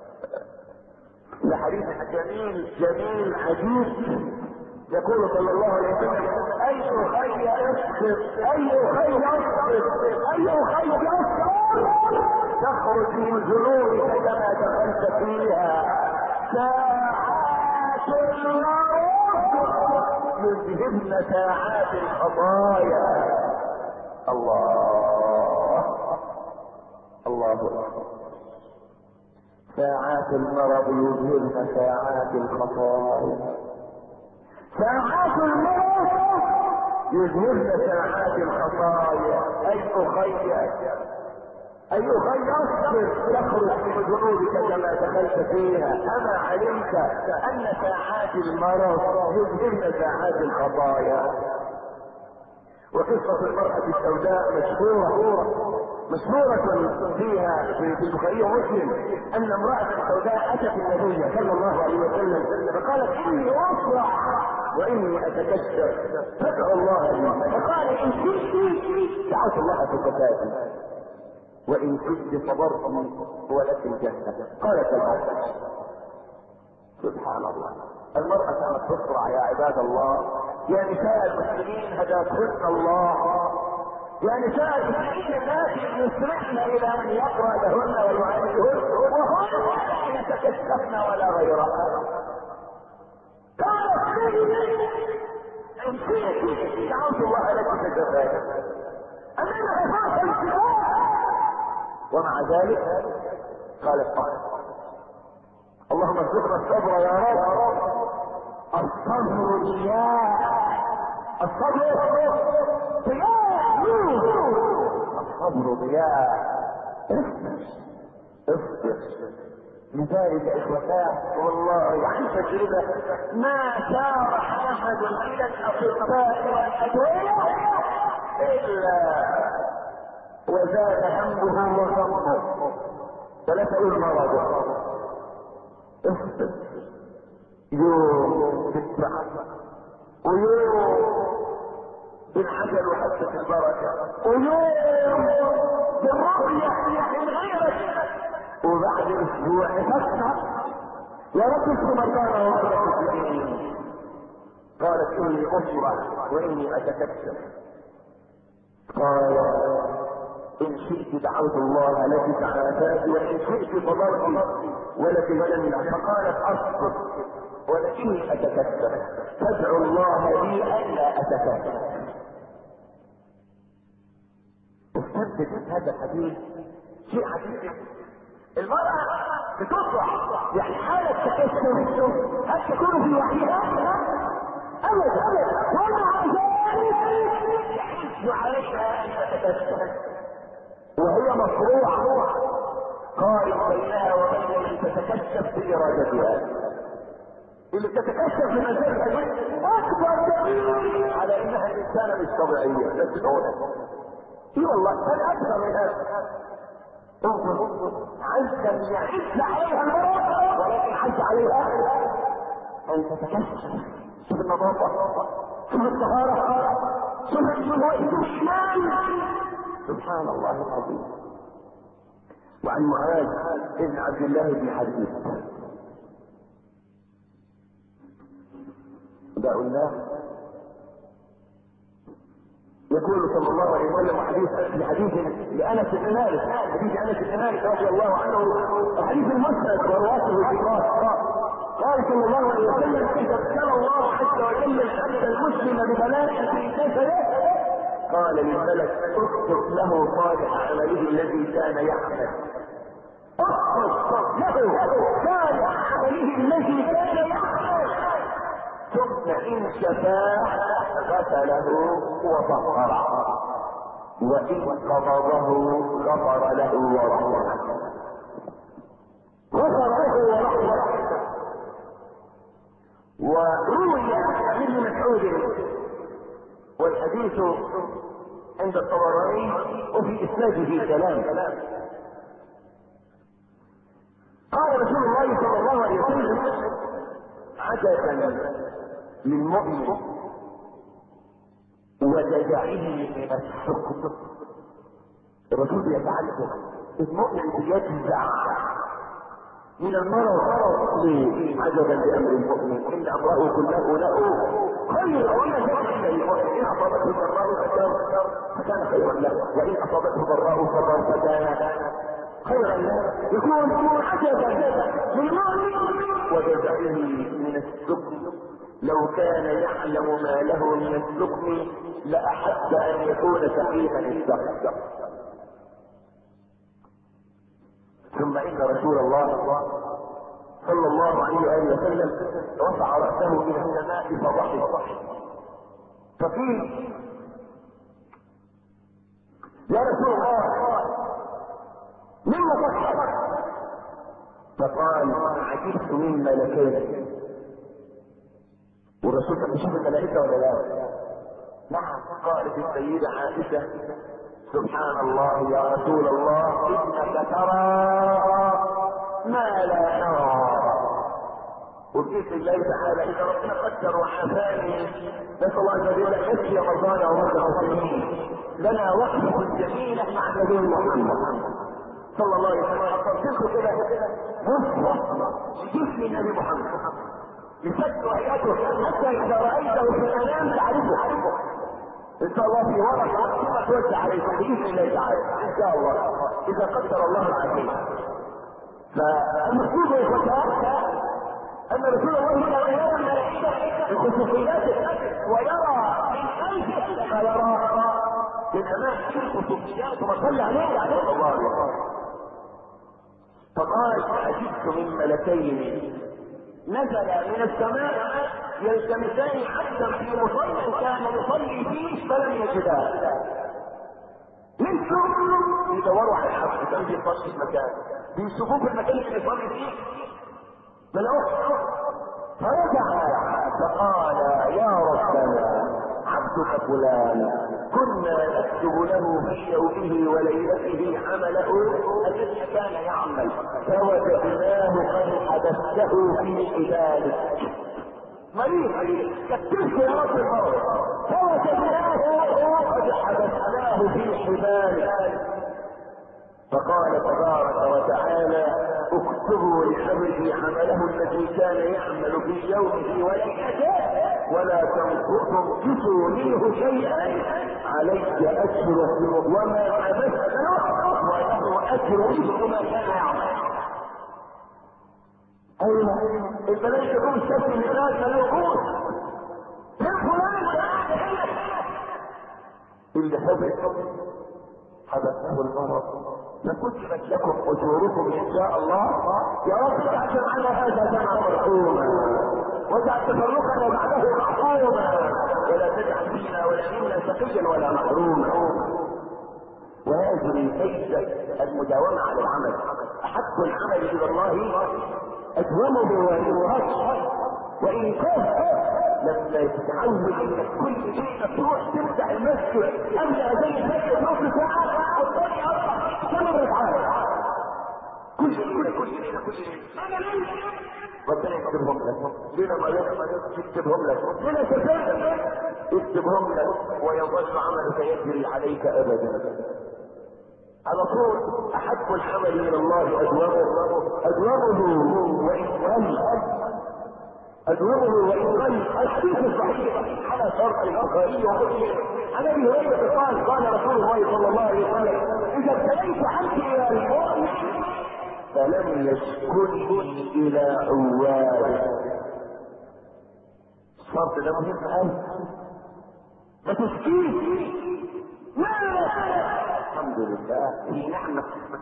S1: ده حديث جميل جميل عجيب. يقول صلى الله عليه وسلم اي اخي اصبر اي اخي اصبر اي اخي اصبر تخرج من ذنوبك كما دخلت فيها ساعات الموت يذهبن ساعات الخطايا الله الله أكبر. ساعات المرض يذهبن ساعات الخطايا، ساعات المرض يذهبن ساعات الخطايا. أي أخي أي أخي اصبر تخرج من ذنوبك كما دخلت فيها. أما علمت أن ساعات المرض يذهبن ساعات الخطايا؟ وقصة المرأة السوداء مشهورة مشهورة فيها في البخاري ومسلم أن امرأة سوداء أتت النبي صلى الله عليه وسلم فقالت إني أصرع وإني أتكشف فادعو الله لي. فقال إن شئت دعوت الله فكفاك وإن شئت صبرت ولك الجنة. قالت المرأة سبحان الله، المرأة كانت تصرع يا عباد الله. يا نساء المسلمين هداكن الله، يا نساء المسلمين الناس يسرعن الى ان يقرا لهن ويعالجهن وهن لا يتكشفن ولا غيرها. قالت ان شئت دعوت الله لك فكفاك اننا فاق الكفايه. ومع ذلك قالت قالت اللهم ارزقنا الصبر يا رب. الصبر ضياء، الصبر ضياء، الصبر ضياء. اصبر اصبر. لذلك اخوتاه والله عن تجربه ما سارح احد الى الاطباء والادويه الا وزاد همه وغمه ولا تقول مرضه. اصبر. يوم بالتعب ويوم بالعجل وحسة البركة ويوم بالرؤية من غيرك وبعد اسبوع فكر يا رب اشف مرضانا ومرضى المسلمين. قالت اني اصرع واني اتكسر. قال ان شئت دعوت الله لك فعافاك وان شئت صبرت ولك الجنة. فقالت اصبر ولكني اتكسر فادعو الله لي الا اتكسر. استنتج هذا الحديث شيء عجيب. المرأة بتصبح يعني حالة تكسر هل تكون في وحيها؟ ابدا ابدا. ومع ذلك يحس عليها ان تتكسر وهي مصروعة قائم بينها وبين من تتكشف بارادتها. اللي تتكشف في مزاجها اكبر دليل على انها انسانه مش طبيعيه. بس تقول اي والله هذا اكثر من هذا. انظر عز يعز عليها المرض ولكن عز عليها ان تتكشف. شوف النظافه، شوف الطهاره، شوف الشمال. سبحان الله العظيم. وعن معاذ بن عبد الله بن حديث دعوا الله يقول صلى الله عليه وسلم حديث لحديث لانس بن مالك حديث انس بن مالك رضي الله عنه حديث المسند ورواته الكبار. قال صلى الله عليه وسلم اذا ابتلى الله عز وجل العبد المسلم ببلاء في جسده قال للملك اكتب له صالح عمله الذي كان يعمل. اكتب له صالح عمله الذي كان يعمل ثم ان شفاه غسله وطهره وان قبضه غفر له ورحمه. غفر له ورحمه. وروي عن ابن مسعود والحديث عند الطبراني وفي اسناده كلام. قال رسول الله صلى الله عليه وسلم عجبا للمؤمن وجزعه من السكت. الرسول يتعجب المؤمن يجزع من المرض. ليه؟ عجبا لامر المؤمن ان امره كله له خير ولا شر للمؤمن. ان اصابته ضراء فكان خيرا له وان اصابته ضراء صبر فكان خيرا له. يكون عجبا للمؤمن وجزعه من السكت. لو كان يعلم ما له من السكن لأحب أن يكون سقيما الدم. ثم إن رسول الله صلى الله عليه وآله وسلم رفع رأسه إلى السماء فضحك، فقيل يا رسول الله مما تضحك؟ فقال عجبت من ملكين. والرسول كان بيشوف الملائكة ولا لا؟ نعم. قالت السيدة عائشة سبحان الله يا رسول الله انك ترى ما لا نرى. وبإذن الله تعالى اذا ربنا قدر وعافاني نسأل الله عز وجل ان يكفي رمضان ومدى المسلمين لنا وقفة جميلة مع النبي محمد صلى الله عليه وسلم. قلت كده مصر جسم النبي محمد يسد وحياته حتى اذا رايته في المنام تعرفه ان شاء الله في ورقه ثم توزع عليكم باذن الله تعالى ان شاء الله اذا قدر الله العظيم. فالمقصود يا اخوان ان رسول الله صلى الله عليه وسلم يرى الملائكه بخصوصياته ويرى من خلفه ما يرى من امام الخصوصيات وصلى عليه عليه الله عليه. فقال عجبت من ملكين نزل من السماء يلتمسان عبدا في مصلى كان يصلي فيه فلم يجداه. نمسوا يدوروا على الحق كان بيصلي في مكان بيشوفوه في المكان اللي بيصلي فيه بلوه. فرجع فقال يا ربنا عبدك فلان كنا نكتب له في يومه وليلته عمله الذي كان يعمل فوجدناه قد حدثته في حبالك. مريض كتبت يا رب المرض فوجدناه قد حدثناه في حبالك. فقال تبارك وتعالى اكتبوا لعبدي عمله الذي كان يعمل في يومه وليلته ولا تنقصوا منه شيئا علي اجره وما عبدت وله اجر مثل ما كان يعمل. ايوه الملائكه تقوم الشمس من الناس ملوكون يا فلان اللي حبس حدثه المرض فكتبت لكم اجوركم ان شاء الله. يا رب تعجل عنا هذا جمع مرحوما واجعل تفرقنا بعده محروما ولا تجعل فينا ولا منا شقيا ولا محروما. وهذه ليست المداومه على العمل. احب العمل الى الله ادومه وان وان كان لما تتعود انك كل ليله تروح تفتح المسجد قبل اذان المسجد نص ساعه والثاني اربع ثمان ركعات كل ليله كل ليله كل ليله ربنا يكتبهم لك. ليله ما يكتبهم لك ليله سفر يكتبهم لك ويظل عملك يجري عليك ابدا. على طول احب العمل الى الله ادومه ادومه وان قل أدومه وإن قل. الحديث الصحيح على شرط البخاري ومسلم عن أبي هريرة قال قال رسول الله صلى الله عليه وسلم إذا ابتليت عنك يا المؤمن فلم يشكرني إلى عواده. الشرط ده مهم قوي ما تشكيش. لا الحمد لله في نعمة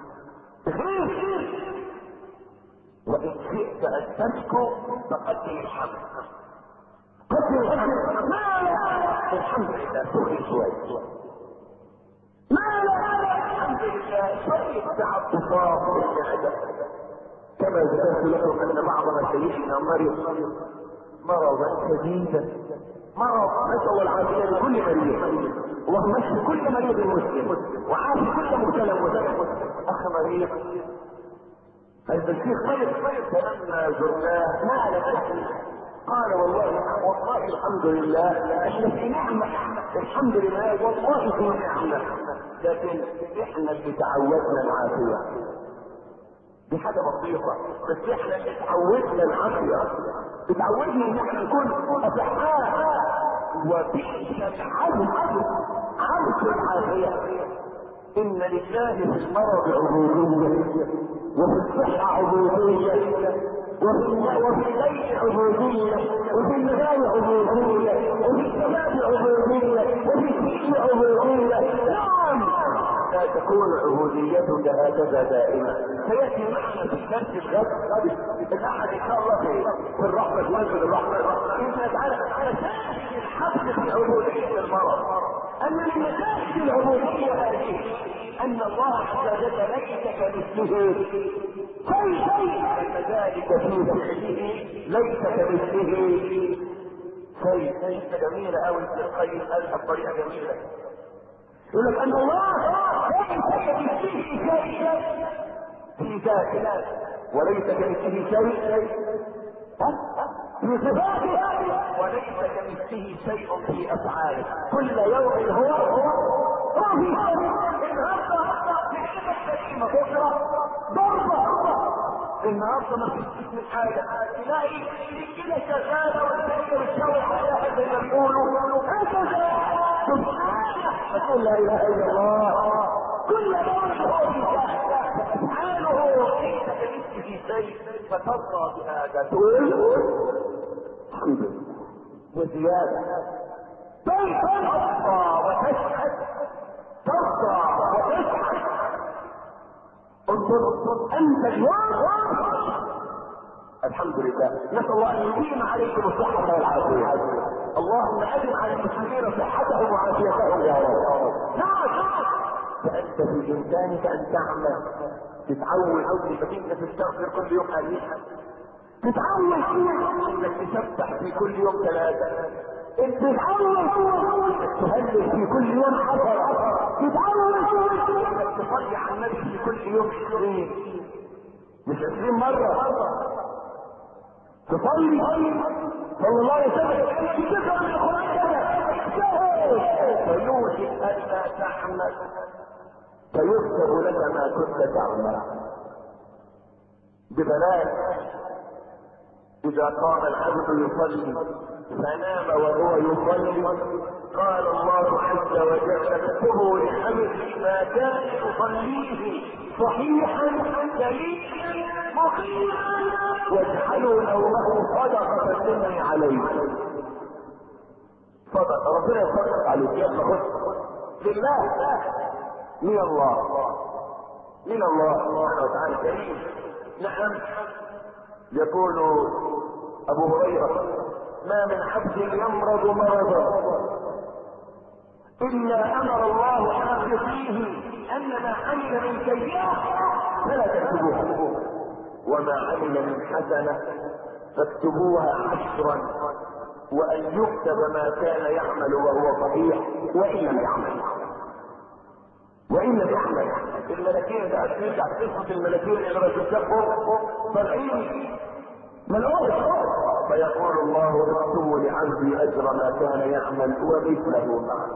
S1: خير وإن شئت أن تشكو فقدم الحمد. قدم الحمد الحمد لله سوري شوي ما لا الحمد لله شوي تعطفات والعدد كما ذكرت لكم أن بعض مشايخنا مرض مرضا شديدا مرض نسأل الله العافية لكل مريض اللهم اشف كل مريض مسلم وعافي كل مبتلى مسلم. أخ مريض هذا الشيخ مريض فلما زرناه ما على قال والله والله الحمد لله احنا في نعمة الحمد لله والله في نعمة لكن احنا اللي تعودنا العافية. دي حاجة بسيطة بس احنا اللي تعودنا العافية بتعودنا ان احنا نكون اصحاء وبئس العزم عرش العافية. ان لله في المرض عبودية وفي الصحة عبودية وفي وفي الليل عبودية، وفي النهار عبودية، وفي الشباب عبودية، وفي السجن عبودية. نعم، لا تكون عبوديتك هكذا دائما. سيأتي معنا في درس الغد الأحد إن شاء الله في في الرحمة وانزل الرحمة إن تعالى على شاهد الحق في عبودية المرض. أن من مشاهد العبودية هذه أن الله عز وجل ليس كمثله شيء، أن ذلك في فعله ليس كمثله شيء. ليس جميلة أوي ابن القيم قالها بطريقة جميلة، يقول لك أن الله ليس كمثله شيء في ذاته وليس كمثله شيء في صفاته وليس كمثله شيء في أفعاله. كل يوم هو هو هو في النهارده بكره ضربه، النهارده ما فيش من حاجه، تلاقي كده شغاله والدنيا بتشاور عليها زي ما بيقولوا هكذا. سبحانه، تقول لا اله الا الله. كل يوم هو في افعاله ليس كمثله شيء، فترضى بهذا تقول الحمد لله وزياده. كيف ترضى وتشهد، ترضى وتشهد. انظر انت اليوم الحمد لله، نسال الله ان يديم عليكم الصحه والعافيه. اللهم ادم على المسلمين صحتهم وعافيتهم يا رب. نعم، فانت في امكانك ان تعمل، تتعود انك انت تستغفر كل يوم قليلا، تتعود انك تسبح في كل يوم ثلاثه، انت تتعود انك تهلل في كل يوم عشره، تتعود انك تصلي على النبي في كل يوم عشرين، مش عشرين مره تصلي صلى الله عليه وسلم تذكر من القران فيوجد الا تعمل فيكتب لك ما كنت تعمل ببلاش. اذا قام العبد يصلي فنام وهو يصلي قال الله عز وجل اكتبوا لعبدي ما كان يصليه صحيحا سليما مقيما واجعلوا نومه صدقه تمني عليه. صدقه ربنا يصدق عليك، يلا خذ لله من الله، من الله سبحانه وتعالى كريم. نعم، يقول ابو هريره ما من عبد يمرض مرضا الا امر الله ان يقيه ان ما عمل من سيئه فلا تكتبوها وما عمل من حسنه فاكتبوها عشرا وان يكتب ما كان يعمل وهو صحيح وان لم يعمل وان لم يعمل. الملكين ده ترجع قصه الملكين اللي بتشوفهم طالعين ملعون فيقول الله اكتبوا لعبدي اجر ما كان يعمل ومثله معه.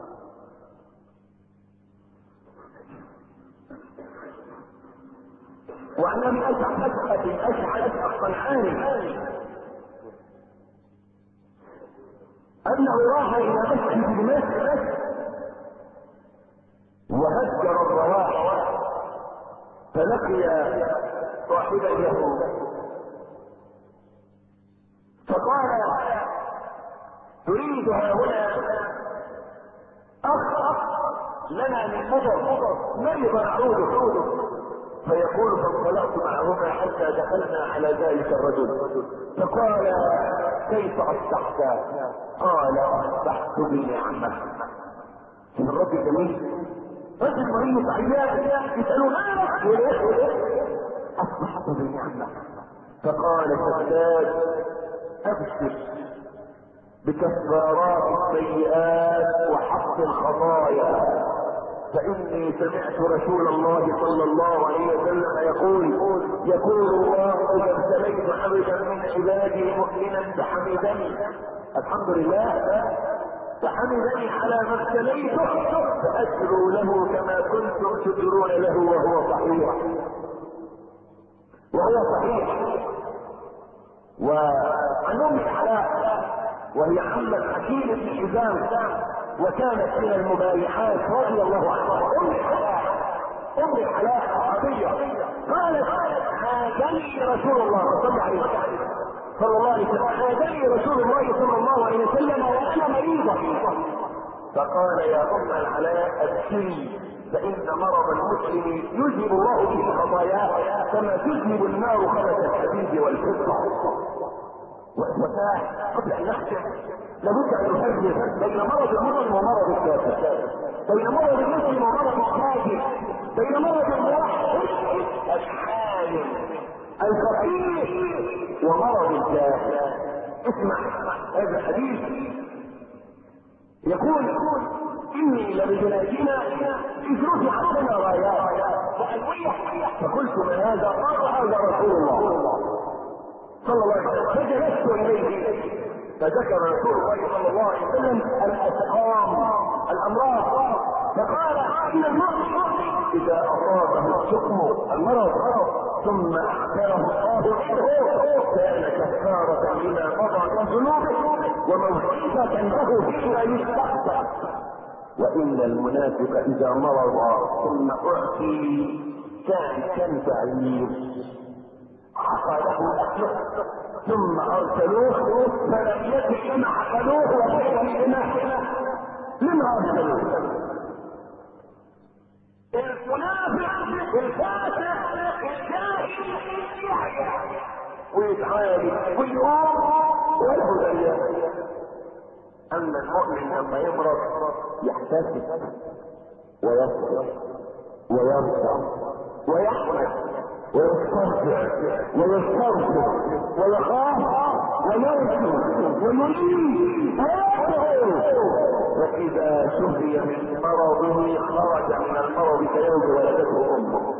S1: وعن ابي اشعث اشعث الصنعاني انه راح الى مسجد دمشق وهجر الرواح فلقي صاحبا له فقال تريد هؤلاء اخ لنا من مضر مرض نعوده فيقول فانطلقت معهما حتى دخلنا على ذلك الرجل فقال كيف اصبحت؟ قال اصبحت بنعمه. الرجل جميل رجل مريض عيان يسألوا مالك اصبحت بنعمه. فقال شداد ابشر بكفارات السيئات وحق الخطايا فاني سمعت رسول الله صلى الله عليه وسلم يقول يقول الله اذا ابتليت عبدا من عبادي مؤمنا فحمدني الحمد لله فحمدني على ما ابتليته فاجروا له كما كنتم تجرون له وهو صحيح وهو صحيح. وعن ام الحلاء وهي عمة حكيم بن حزام وكانت من المبايعات رضي الله عنها. ام الحلاء ام الحلاء صحابية قالت ما آذني رسول الله صلى عليه وسلم صلى الله عليه وسلم آذني رسول الله صلى الله عليه وسلم وأنا مريضة. فقال يا أم العلاء ابشري فإن مرض المسلم يذهب الله به خطاياه كما تذهب النار خبث الحديد والفضة. وفتاح قبل أن نختم لابد أن نفرق بين مرض المسلم ومرض الكافر، بين مرض المسلم ومرض الكافر، بين مرض الموحد الحالم الفقير ومرض الكافر. اسمع هذا الحديث يقول إني لبجناتنا إذ رفعت لنا رايات وألوية، فقلت من هذا؟ قال هذا رسول الله صلى الله عليه وسلم. فجلست إليه فذكر رسول الله صلى الله عليه وسلم الأسقام الأمراض، فقال إن المرض إذا أصابه السقم المرض ثم أحكره الله عنه كان كفارة لما مضى من ذنوبه وموعظة له فيما يستقبل. وإن المنافق إذا مرض ثم أعطي كان كالبعير عقى له أهله ثم أرسلوه فلم يدري لما عقلوه وغير لما أرسلوه. المنافق الفاسق الجاهل يحيى ويتعالج كل يوم وله ايام. اما المؤمن لما يمرض يحتسب ويصبر ويرجع ويحمد ويسترجع ويستغفر ويخاف ويرجو ويريد واذا شفي من مرضه خرج من المرض كيوم ولدته امه.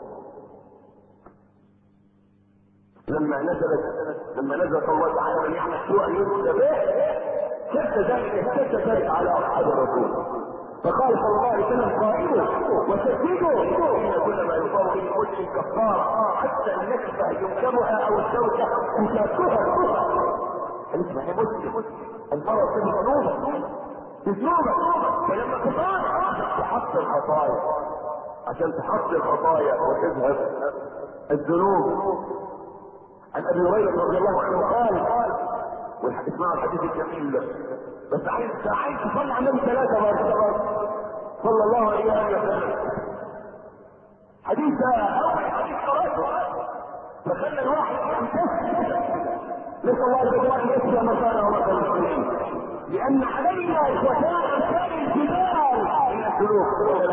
S1: لما نزلت لما نزلت الله تعالى من يعمل سوءا يرد به شد ذلك شد ذلك على اصحاب الرسول، فقال صلى الله عليه وسلم قائلوا وسددوا ان كل ما يصاب به المسلم كفاره حتى النكسه يمكنها او الشوكه تشاكها. الاسم هي مسلم المرض في ذنوبه بذنوبه، فلما تصاب تحط الخطايا عشان تحط الخطايا وتذهب الذنوب. عن ابي هريره رضي الله عنه قال اسمعوا الحديث الجميل ده، بس عايز عايز تصلي على النبي ثلاثه مرات صلى الله عليه وسلم. حديث حديث قراته فخلى الواحد يمتثل نسال الله تعالى ان يشفي مكانه ومكان المسلمين، لان علينا اخوتنا امثال الجبال من الذنوب.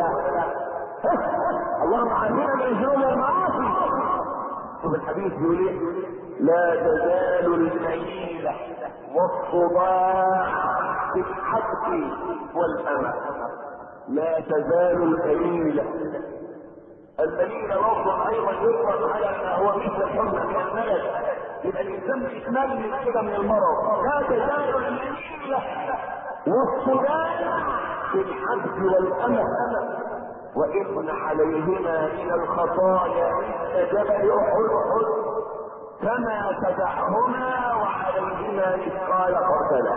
S1: اللهم عافنا من الذنوب والمعاصي. شوف الحديث بيقول ايه؟ لا تزال الميلة والصداع بالحق والأمل. لا تزال الميلة. الميلة لفظ ايضا يطلق على ما هو مثل الحمى من الملل، يبقى الانسان بيتملل كده من المرض. لا تزال الميلة والصداع بالحق والأمل وإن عليهما من الخطايا مثل جبل أحد فما تدعهما وعليهما مثقال خردل.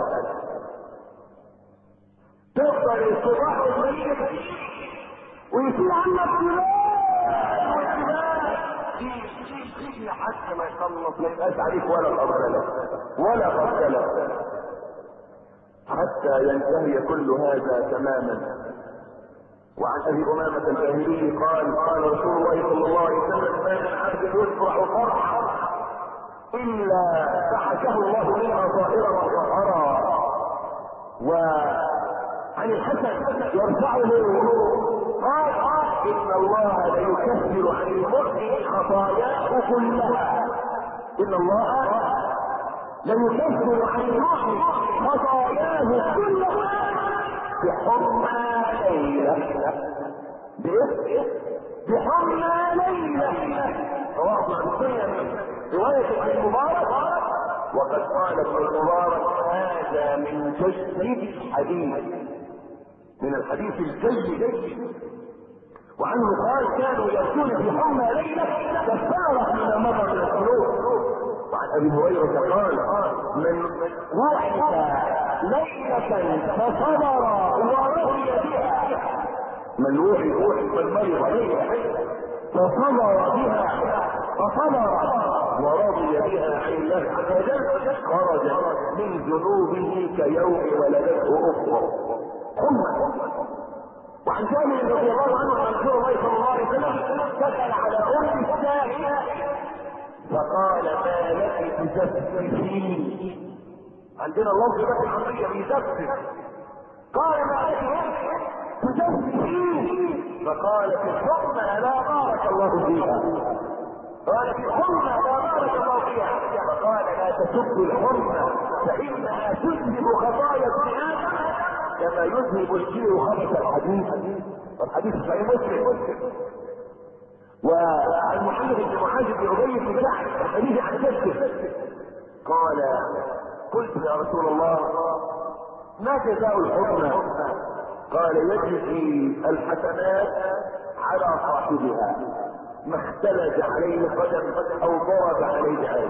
S1: تقدر الصباح والليل ويصير عنك جبال والجبال تيجي حتى ما يخلص ما يبقاش عليك ولا خردل ولا خردل حتى ينتهي كل هذا تماما. وعن ابي امامه الباهلي قال قال رسول الله صلى الله عليه وسلم ما من عبد يفرح فرحا الا فحشه الله منها ظاهرا وظهرا. وعن الحسن يرفعه قال ان الله ليكفر عن المؤمن خطاياه كلها. ان الله ليكفر عن المؤمن خطاياه كلها بحرمة ليلة بحرمة ليلة. رواه معصية من رواية ابن المبارك، وقد قال ابن المبارك هذا من جيد الحديث من الحديث الجيد. وعنه قال كانوا يأتون بحرمة ليلة كفارة من مضى من القلوب. وعن ابي هريره قال من وعد ليله فصبر ورضي بها من وعد من مرض ليله فصبر بها فصبر ورضي بها عن الله عز وجل خرج من ذنوبه كيوم ولدته اخرى. ثم وعن جابر رضي الله عنه عن رسول الله صلى الله عليه وسلم دخل على ام السائل فقال ما لك تزفزفين. عندنا اللفظ ده في العربيه بيزفزف. قال ما لك تزفزفين فقال في الحكمة لا بارك الله فيها. قال في الحمى لا بارك الله فيها. فقال لا تسبوا الحمى فانها تذهب خطايا ابن ادم كما يذهب الكير خبث الحديث. والحديث صحيح مسلم. وعن محمد بن معاذ بن ابي بن كعب الحديث عن جده قال قلت يا رسول الله ما جزاء الحمى؟ قال يجزي الحسنات على صاحبها ما اختلج عليه قدم او ضرب عليه عين.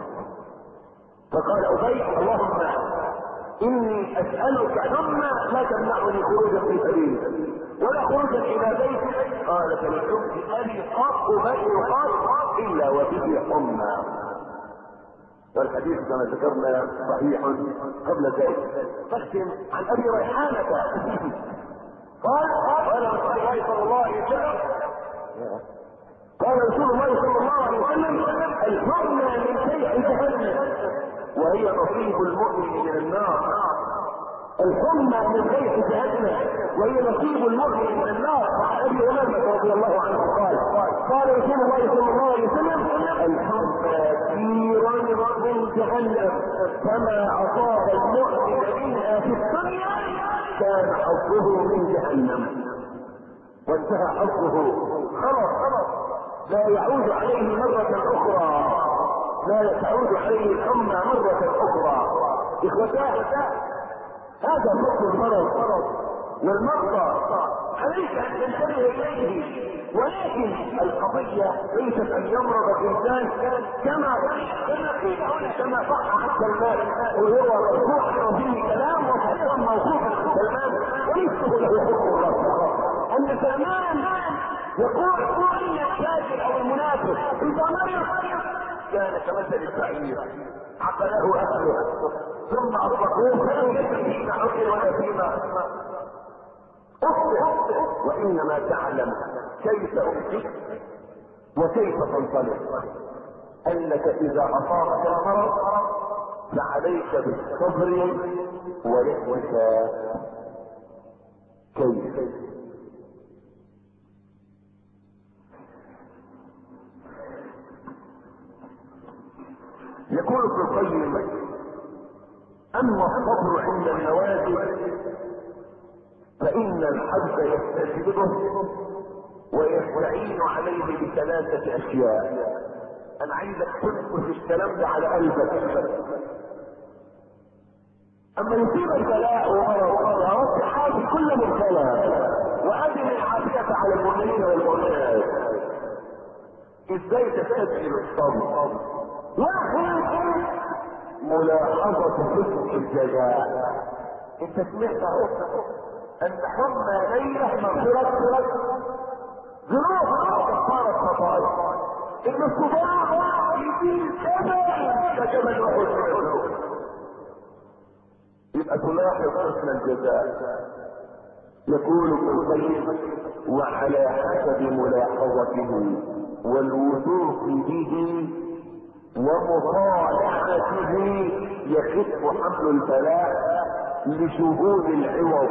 S1: فقال ابي اللهم اني اسالك مما لا تمنعني خروجا في سبيلك ولا خروجا الى بيتك. قال فلتمت ابي قط بني قط الا وبه حمى. والحديث كما ذكرنا صحيح قبل ذلك. نختم عن ابي ريحانه قال قال رسول الله صلى الله عليه وسلم قال رسول الله صلى الله عليه وسلم الحمى من شيء جهنم وهي نصيب المؤمن من النار. الحمى من شيء جهنم وهي نصيب المؤمن من النار. وعن ابي امامه رضي الله عنه قال قال رسول الله صلى الله عليه وسلم الحمى كير من جهنم فما اصاب المؤمن منها في الدنيا كان حظه من جهنم وانتهى حظه خلاص خلاص لا يعود عليه مرة اخرى لا تعود عليه الحمى مرة اخرى. اخوتاه هذا فقر المرض والمرضى عليك ان تنتبه اليه. ولكن القضية ليست ان يمرض الانسان كما كما قيل هنا كما صح عن سلمان وهو مرفوع فيه كلام وصحيح موقوف عن سلمان وليس له حكم الله ان سلمان يقول ان الكافر او المنافق اذا مرض كان كمثل البعير عقله اهله ثم اطلقوه فلم يكن فيما عقل ولا فيما اصبح وانما تعلم كيف امسك وكيف تنطلق انك اذا اصابك المرض فعليك بالصبر والاحتساب. كيف؟ يقول ابن القيم اما الصبر عند النوازل فان الحد يستجلبه ويستعين عليه بثلاثة اشياء. انا عايزك تنقل الكلام ده على قلبك. اما يصيب البلاء ومرض حاجة كل مبتلى وادم العافية على المؤمنين والمؤمنات. ازاي تستجلب الصبر؟ واحد ملاحظة حسن الجزاء. انت سمعت ان حمى ليلة مغفرة ذنوب كفارة خطايا ان الصباح يجيب جبل كجبل احد. يبقى تلاحظ حسن الجزاء. يقول ابن القيم وعلى حسب ملاحظته والوثوق به ومطالعته يخف حمل البلاء لشهود العوض.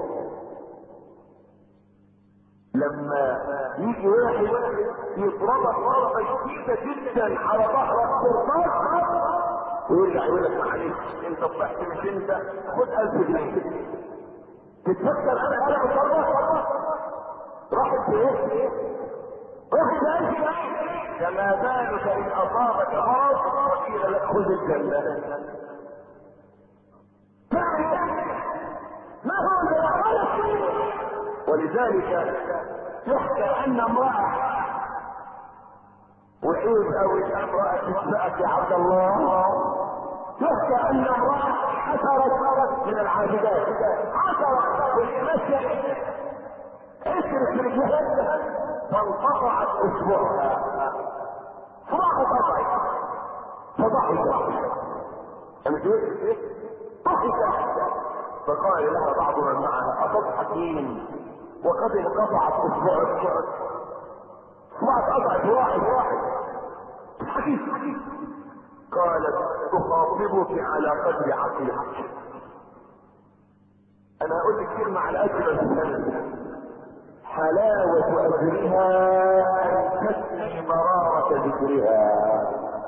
S1: لما يجي واحد يضربك ضربه شديده جدا على ظهرك ترطاس ويرجع يقول لك معلش انت طلعت مش انت خد ألف جنيه تتفكر انا انا بصرف راحت في ايه؟ راحت ألف جنيه. كما بالك ان اصابك مرض وقيل لك خذ الجنه. ما هو الذي ولذلك يحكى ان امرأة وعيب اوي امرأة تسأك يا عبد الله. يحكى ان امرأة حسرت من العابدات حسرت واللي مشت اسرت رجلها فانقطعت اسبوعها فضحك. قالت ايه؟ ضحك. فقال لها بعض من معها: أتضحكين وقد انقطعت اصبعك؟ اصبعك قطعت واحد واحد حديث. قالت: اخاطبك على قدر عقلك. انا هقول لك كلمة على قدر السنة: حلاوة اجرها ان تسمي مرارة ذكرها.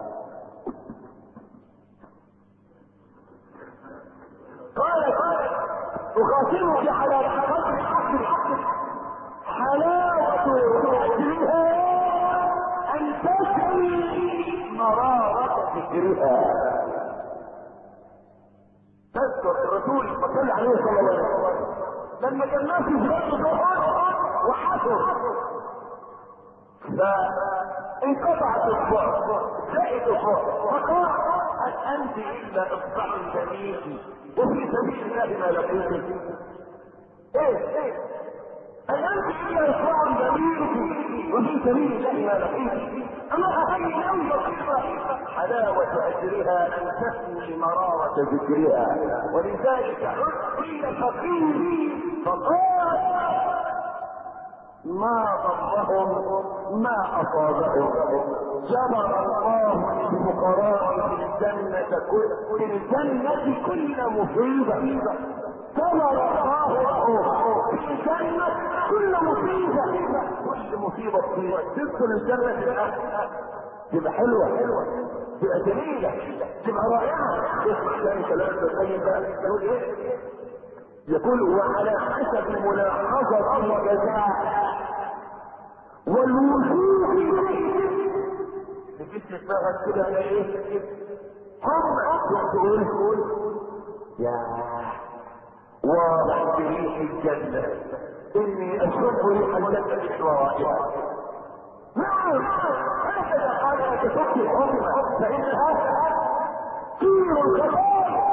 S1: قالت: اخاطبك على قدر عقلك. حلاوة اجرها ان تسمي مرارة ذكرها. تذكر الرسول صلى عليه وسلم لما كان الناس يجروا وحصر فانقطعت اصبع زائد اصبع فقال: هل انت الا اصبع جميل وفي سبيل الله ما لقيت؟ ايه ايه هل انت الا اصبع جميل وفي سبيل الله ما لقيت؟ اما اخي انظر حلاوة اجرها ان تسمي مرارة ذكرها. ولذلك قيل فقير فقال: ما ضرهم ما اصابهم، جبر الله للفقراء في الجنة كل في الجنة كل مصيبة. جبر الله له في الجنة كل مصيبة. كل مصيبة تصيبك تدخل الجنة تبقى حلوة حلوة تبقى جميلة تبقى رائعة. اسمع ثاني كلام ابن القيم بقى يقول ايه؟ يقول: وعلى حسب ملاحظة الجزاء والوجوه بجسم دماغك كده على ايه؟ هم تقول يا واضح بريح الجنة اني اشرب ريح الجنة من ورائها. نعم هكذا قال تفكر الامة فانها طير الخبائث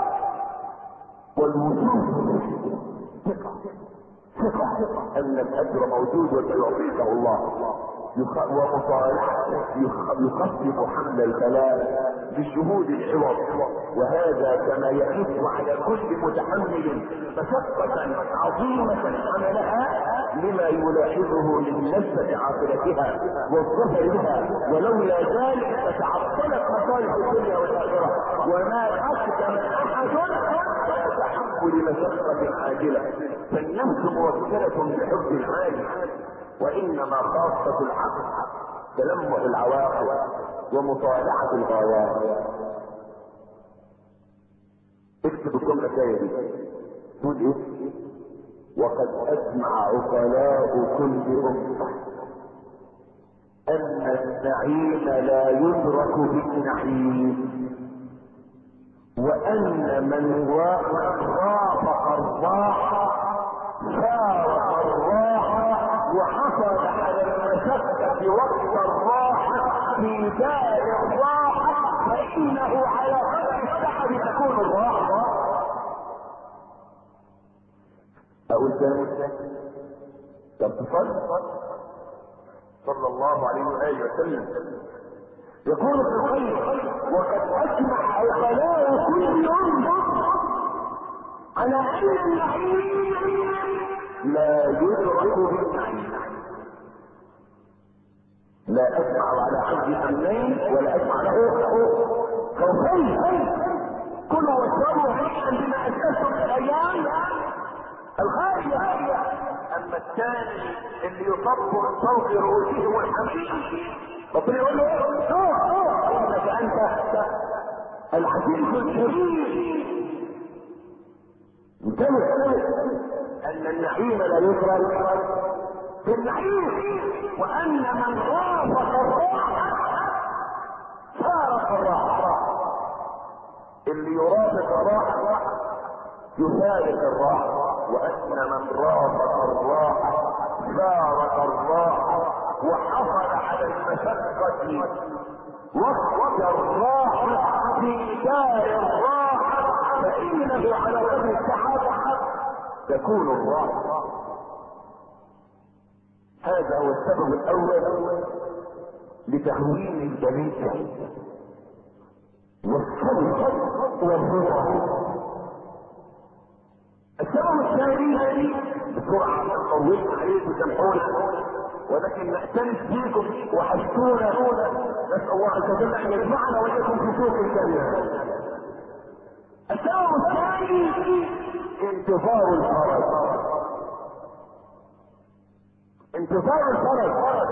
S1: والوجوه ثقة ثقة ان الاجر موجود وسيعطيكه الله. ومصالحته يخفف حمل البلاء بشهود العوض. وهذا كما يحث على كل متحمل مشقة عظيمة حملها لما يلاحظه من لذة عاقبتها والظفر بها. ولولا ذلك فتعطلت مصالح الدنيا والاخرة. وما اقدم احد على تحمل مشقة عاجلة. فالنفس موكلة بحب العالي، وانما خاصة العقل تلمح العواقب ومطالعة الغايات. اكتب الجملة الجاية دي تقول ايه؟ وقد اجمع عقلاء كل امة ان النعيم لا يدرك بالنعيم، وان من رافق الراحة فارق الراحة وحصل على المشقة وقت الراحة في دار الراحة فإنه على قدر التعب تكون الراحة. أقول ثاني طب تصل صلى الله عليه وآله وسلم يقول ابن القيم: وقد أجمع عقلاء كل أمة على أن النعيم لا يدرك بالنعيم. لا أجمع على عبد أمنين ولا أجمع له خوفين. كلوا واشربوا هنيئا بما أسلفتم في الأيام الخالية. أما الثاني اللي يصب من فوق رؤوسهم الحميم ربنا يقول له: إنك أنت العزيز الكريم. انتبه ان النعيم لا يدرك بالنعيم، وان من رافق الراحة فارق الراحة. اللي يرافق الراحة يفارق الراحة، وان من رافق الراحة فارق الراحة وحصل على المشقة وقت الراحة في دار الراحة فإنه على قدر التعب تكون الراحة. هذا هو السبب الأول لتهوين البلية. والصبر والرضا. السبب الثاني بسرعة نطولنا عليكم سامحونا ولكن نعترف بيكم وحشتونا. نسأل الله عز وجل ان يجمعنا واياكم في سوق الجنة. السبب الثاني انتظار الفرج. انتظار الفرج.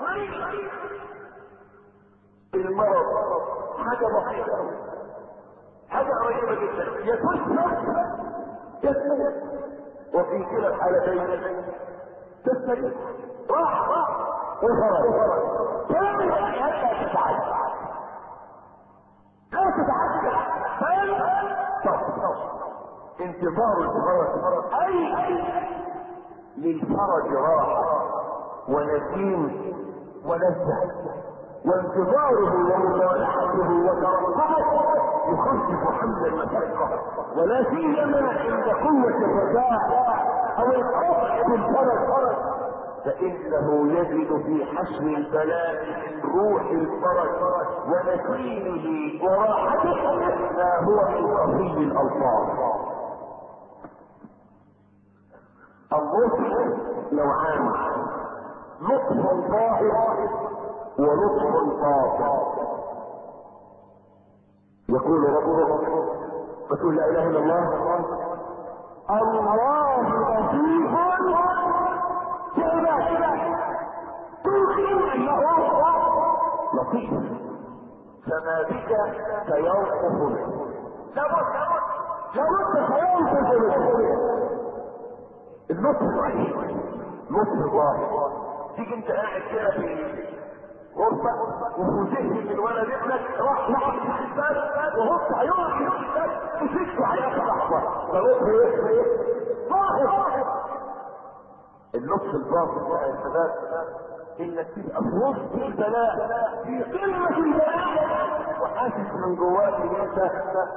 S1: المرض حاجة بسيطة، حاجة قريبة جدا، يتوسع يتوسع وفي كلا الحالتين تستريح راح وفرج. كامل لا تتعجل لا تتعجل انتظار الفرج اي للفرج راحة ونسيم ولذة، وانتظاره ومصالحته وترقبه يخفف حمل المشقة، ولا سيما عند قوة الرجاء او الخوف بالفرج، فانه يجد في حشم البلاء من روح الفرج ونسيمه وراحته ما هو من صفي الالفاظ. اللطف نوعان، لطف ظاهر ولطف باطن. يقول ربنا رسول لا اله الا الله الله لطيف بعباده توقن انه لطيف فما بك سينقص منه. لابد لابد سينقص منه. اللطف ضعيف، لطف ظاهر. تيجي انت قاعد كده في غرفة وفوزيه من ولد ابنك راح لعب في الحساب وهبط هيقع في الحساب وشفته عليك لحظة، فلطف ايه؟ ظاهر. اللطف الباطن بقى يا شباب انك تبقى في وسط البلاء في قمة البلاء وحاسس من جواك ان انت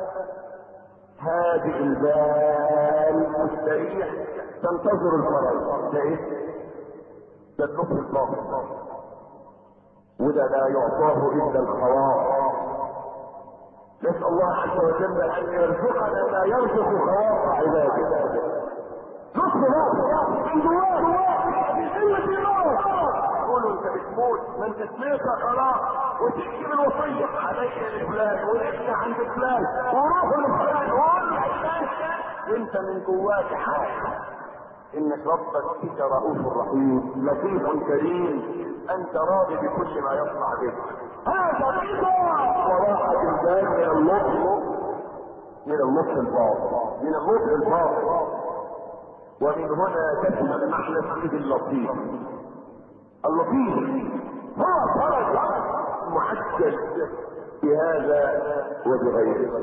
S1: هادئ البال مستريح تنتظر الفرج. ده ايه؟ ده اللطف الباطن، وده لا يعطاه الا الخواص. نسأل الله عز وجل ان يرزقنا ما يرزق خواص عباده. لطف باطن من جواك في قمة الموت. قولوا انت بتموت ما انت سمعت خلاص وتكتب الوصية عليك لفلان ولك عند فلان وروحوا لفلان وقول لفلان وانت من جواك حاجة انك ربك فيك رؤوف رحيم لطيف كريم، انت راضي بكل ما يصنع بك. هذا رضا وراحة البال من اللطف من اللطف الباطن من اللطف الباطن. ومن هنا تسمى معنى اسمه اللطيف. اللطيف هو فرج معجل بهذا وبغيره.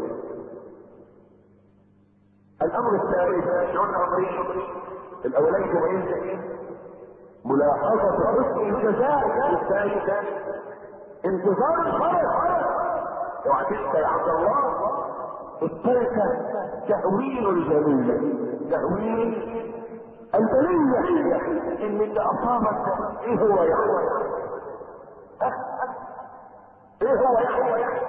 S1: الامر الثالث قلنا امرين، الاولين كمان ملاحظة حسن الجزاء، الثالث انتظار الفرج. اوعى تنسى يا عبد الله. الثالثة تهوين الجميل، تهوين البلية. ان اللي اصابك ايه هو يعني؟ ايه هو يعني؟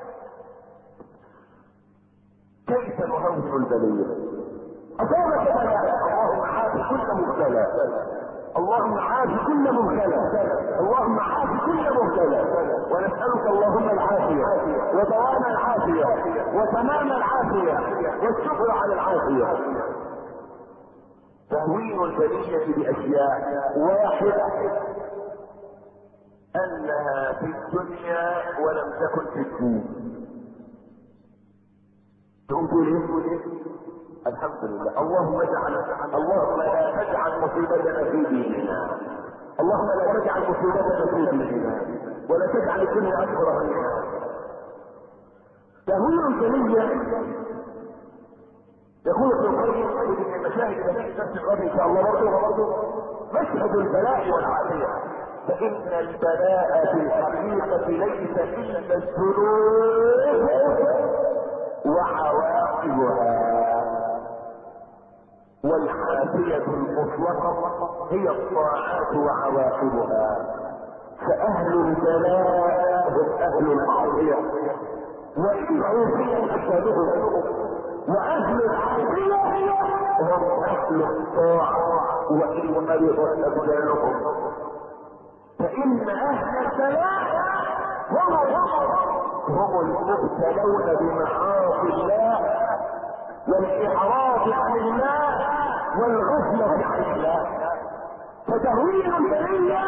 S1: كيف نهون البلية؟ اصابك بلاء اللهم عافي كل مبتلى، اللهم عافي كل مبتلى، اللهم عافي كل مبتلى، ونسألك اللهم العافية ودوام العافية وتمام العافية والشكر على العافية. تهوين البلية بأشياء. واحد أنها في الدنيا ولم تكن في الدين. تقوم تقول ايه؟ الحمد لله. اللهم اجعل اللهم لا تجعل مصيبتنا في ديننا، اللهم لا تجعل مصيبتنا في ديننا ولا تجعل الدنيا اكبر مننا. تهوين البلية. يقول ابن القيم من المشاهد التي نفس الغد ان شاء الله برضه مشهد البلاء والعافية. فإن البلاء في الحقيقة ليس إلا الذنوب وعواقبها، والعافية المطلقة هي الطاعات وعواقبها. فأهل البلاء هم أهل المعصية، وإن عوفي أشهدهم. وأهل العافية هم أهل الطاعة وإن مرضت أبدانهم. فإن أهل السلام هم هم المبتلون بمعاصي الله والإعراض عن الله والغفلة عن الله. فتهويل البرية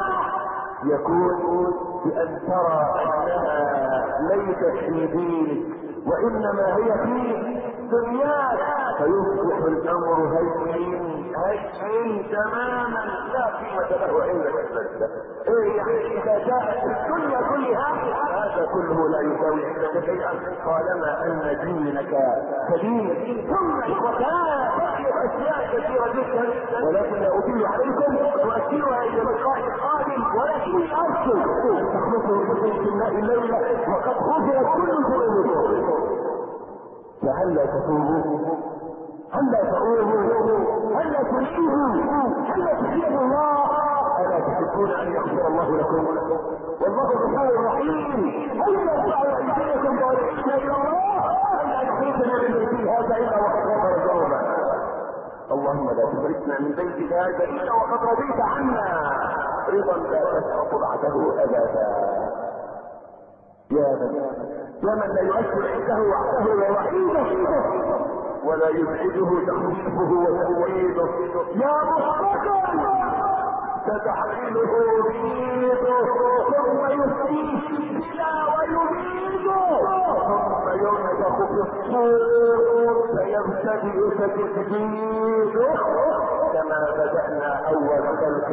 S1: يكون بأن ترى أنها ليست في دينك وإنما هي في دنياك، فيصبح الأمر هين هين تماما لا قيمة له عندك البلدة. إيه يعني إذا جاءت الدنيا كلها هذا كله لا يساوي عندك شيئا طالما أن دينك سليم. ثم إخوتان بقيت أشياء كثيرة جدا ولكن لا أطيل عليكم وأسيرها إلى اللقاء القادم، ولكن أرسل تخلصوا بسيط الله الليلة وقد خفرت كل ذنوبكم. فهلا تتوبوا، هلا تعودوا، هلا تنيبوا، هلا تحيوا الله. الا تحبون ان يغفر الله لكم والله غفور رحيم. هلا يرفعوا ايديكم ضارعين الى الله، هلا يخرجنا من بيت هذا الا وقد غفر ذنوبنا. اللهم لا تخرجنا من بيت هذا الا وقد رضيت عنا رضا لا تسقط بعده ابدا. يا من يا من لا يؤثر عنده وعده ووحيده ولا يبعده تخويفه وتأويله. يا مصطفى تتحمله بيده ثم يسقيه بلا ويميده ثم ينفخ في الصور فيبتدئ تجديده كما بدأنا أول خلق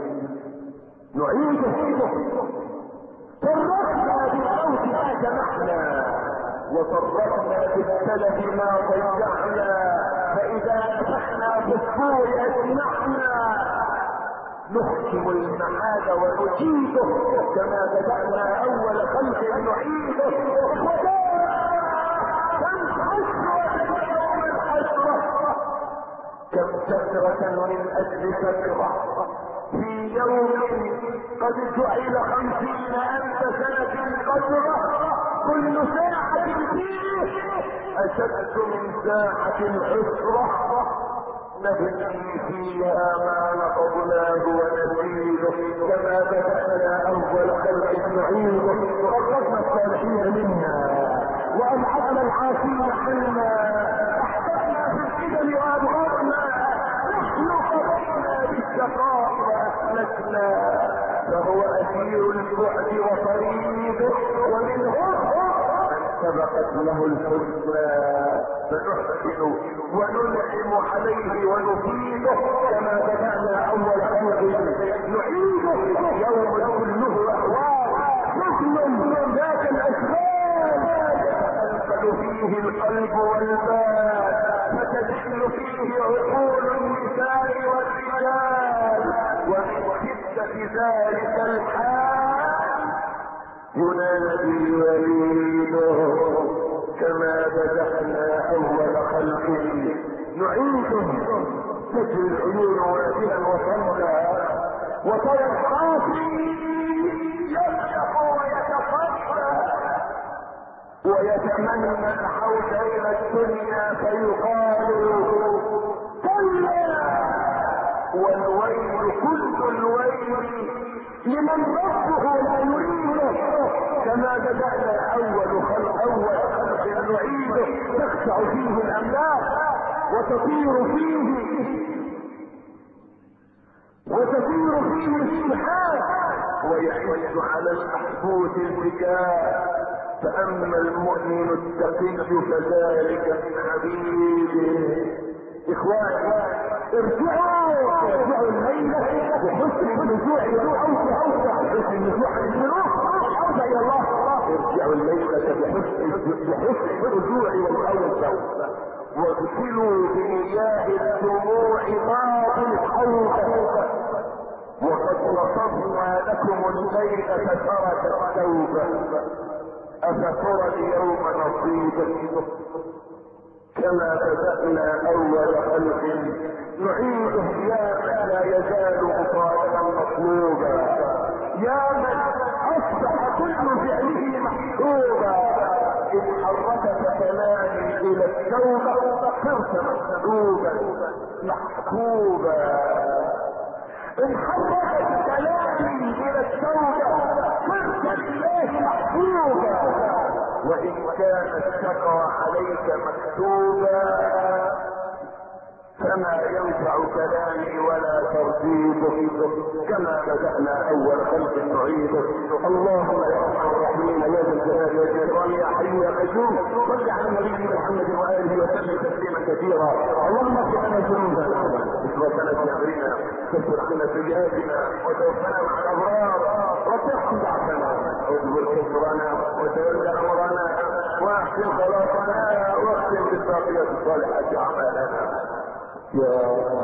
S1: نعيده. فرقنا بالموت ما جمعنا وفرقنا بالسلف ما ضيعنا، فإذا نفخنا في الصور أجمعنا نحكم المعاد ونجيده كما بدأنا أول خلق نعيده. كم حسرة يوم الحسرة، كم سكرة من أجل سكرة في يوم قد جعل خمسين ألف سنة قدره كل ساعة فيه أشد من ساعة العسرة نبني فيها ما نقضناه ونزيده كما بدأنا أول خلق نعيده. فرقنا الصالحين منا وأبعدنا العاصين عنا، أحببنا في القدم وأبغضنا، نحن قضينا بالشقاء وأهلكنا، فهو أسير البعد وطريده ومنهم سبقت له الحسنى فنحسن وننعم عليه ونفيده كما بدأنا أول خلق نعيده. يوم كله أهوال نحن ذات الأشغال يتأنقل فيه القلب والبال فتدخل فيه عقول النساء والرجال، ومن شدة ذلك الحال ينادي وليده كما بدأنا أول خلق نعيده. تجري العيون واديا وصمدا وترى الخافي يصرخ ويتصدى ويتمنى العود إلى الدنيا فيقال كلا والويل كل الويل لمن ربه لا يريده كما بدأنا أول خلق أول خلق نعيده. تخشع فيه الأملاك وتطير فيه وتطير فيه السحاب ويعيش على المحبوس الفكاء. فأما المؤمن التقي فذلك من عبيده. إخواني ارجعوا ارجعوا الليلة بحسن الرجوع والأوسع بحسن الرجوع الأوسع يا الله. ارجعوا الليلة بحسن بحسن الرجوع والأوسع واغسلوا بمياه الدموع طاق الحوض وقد وصفنا لكم الليل فترك التوبة أفترى اليوم نصيبا كما بدأنا أول خلق نعيده. يا من لا يزال مطالبا مطلوبا، يا من أصبح كل فعله محسوبا. إن حركك كلامي الى التوبة صرت محبوبا محبوبا. ان حركك كلامي الى التوبة صرت لله محبوبا. وان كان التقوى عليك مكتوبا فما ينفع كلامي ولا ترديده، كما بدأنا اول خلق نعيده. اللهم يا ارحم الراحمين يا ذا الجلال والاكرام يا حي يا قيوم صل على النبي محمد واله وسلم تسليما كثيرا. اللهم اغفر لنا ذنوبنا واسرافنا في امرنا واغفر عنا سيئاتنا وتوفنا مع الابرار وتحكم ضعفنا واجبر كفرنا وتولى امرنا واحسن خلاصنا واختم بالباقيات الصالحات اعمالنا. يا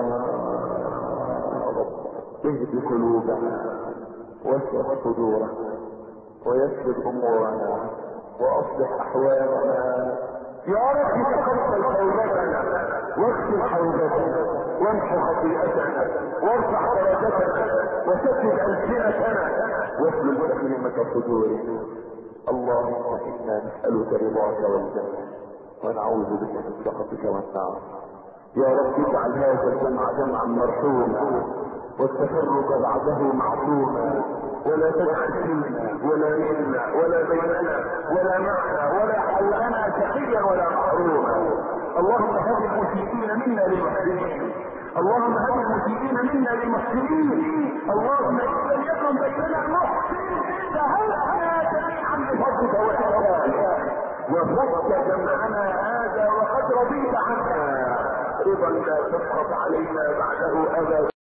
S1: رب اهد قلوبنا واشرح صدورنا ويسر امورنا واصلح احوالنا. يا رب تقبل توبتنا واغفر حوبتنا وامحو خطيئتنا وارفع درجتنا وسدد السنتنا واسلل تكريمة صدورنا. اللهم انا نسألك رضاك والجنة ونعوذ بك من سخطك والنار. يا رب اجعل هذا الجمع جمعا مرحوما والتفرق بعده معصوما، ولا تجعل فينا ولا منا ولا بيننا ولا معنا ولا حولنا شقيا ولا محروما. اللهم هب المسيئين منا للمحسنين، اللهم هب المسيئين منا للمحسنين. اللهم ان لم يكن بيننا محسن فهبنا جميعا بفضلك واحسانك وفضلك جمعنا هذا وقد رضيت عنا رضا لا تسقط علينا بعده ابدا.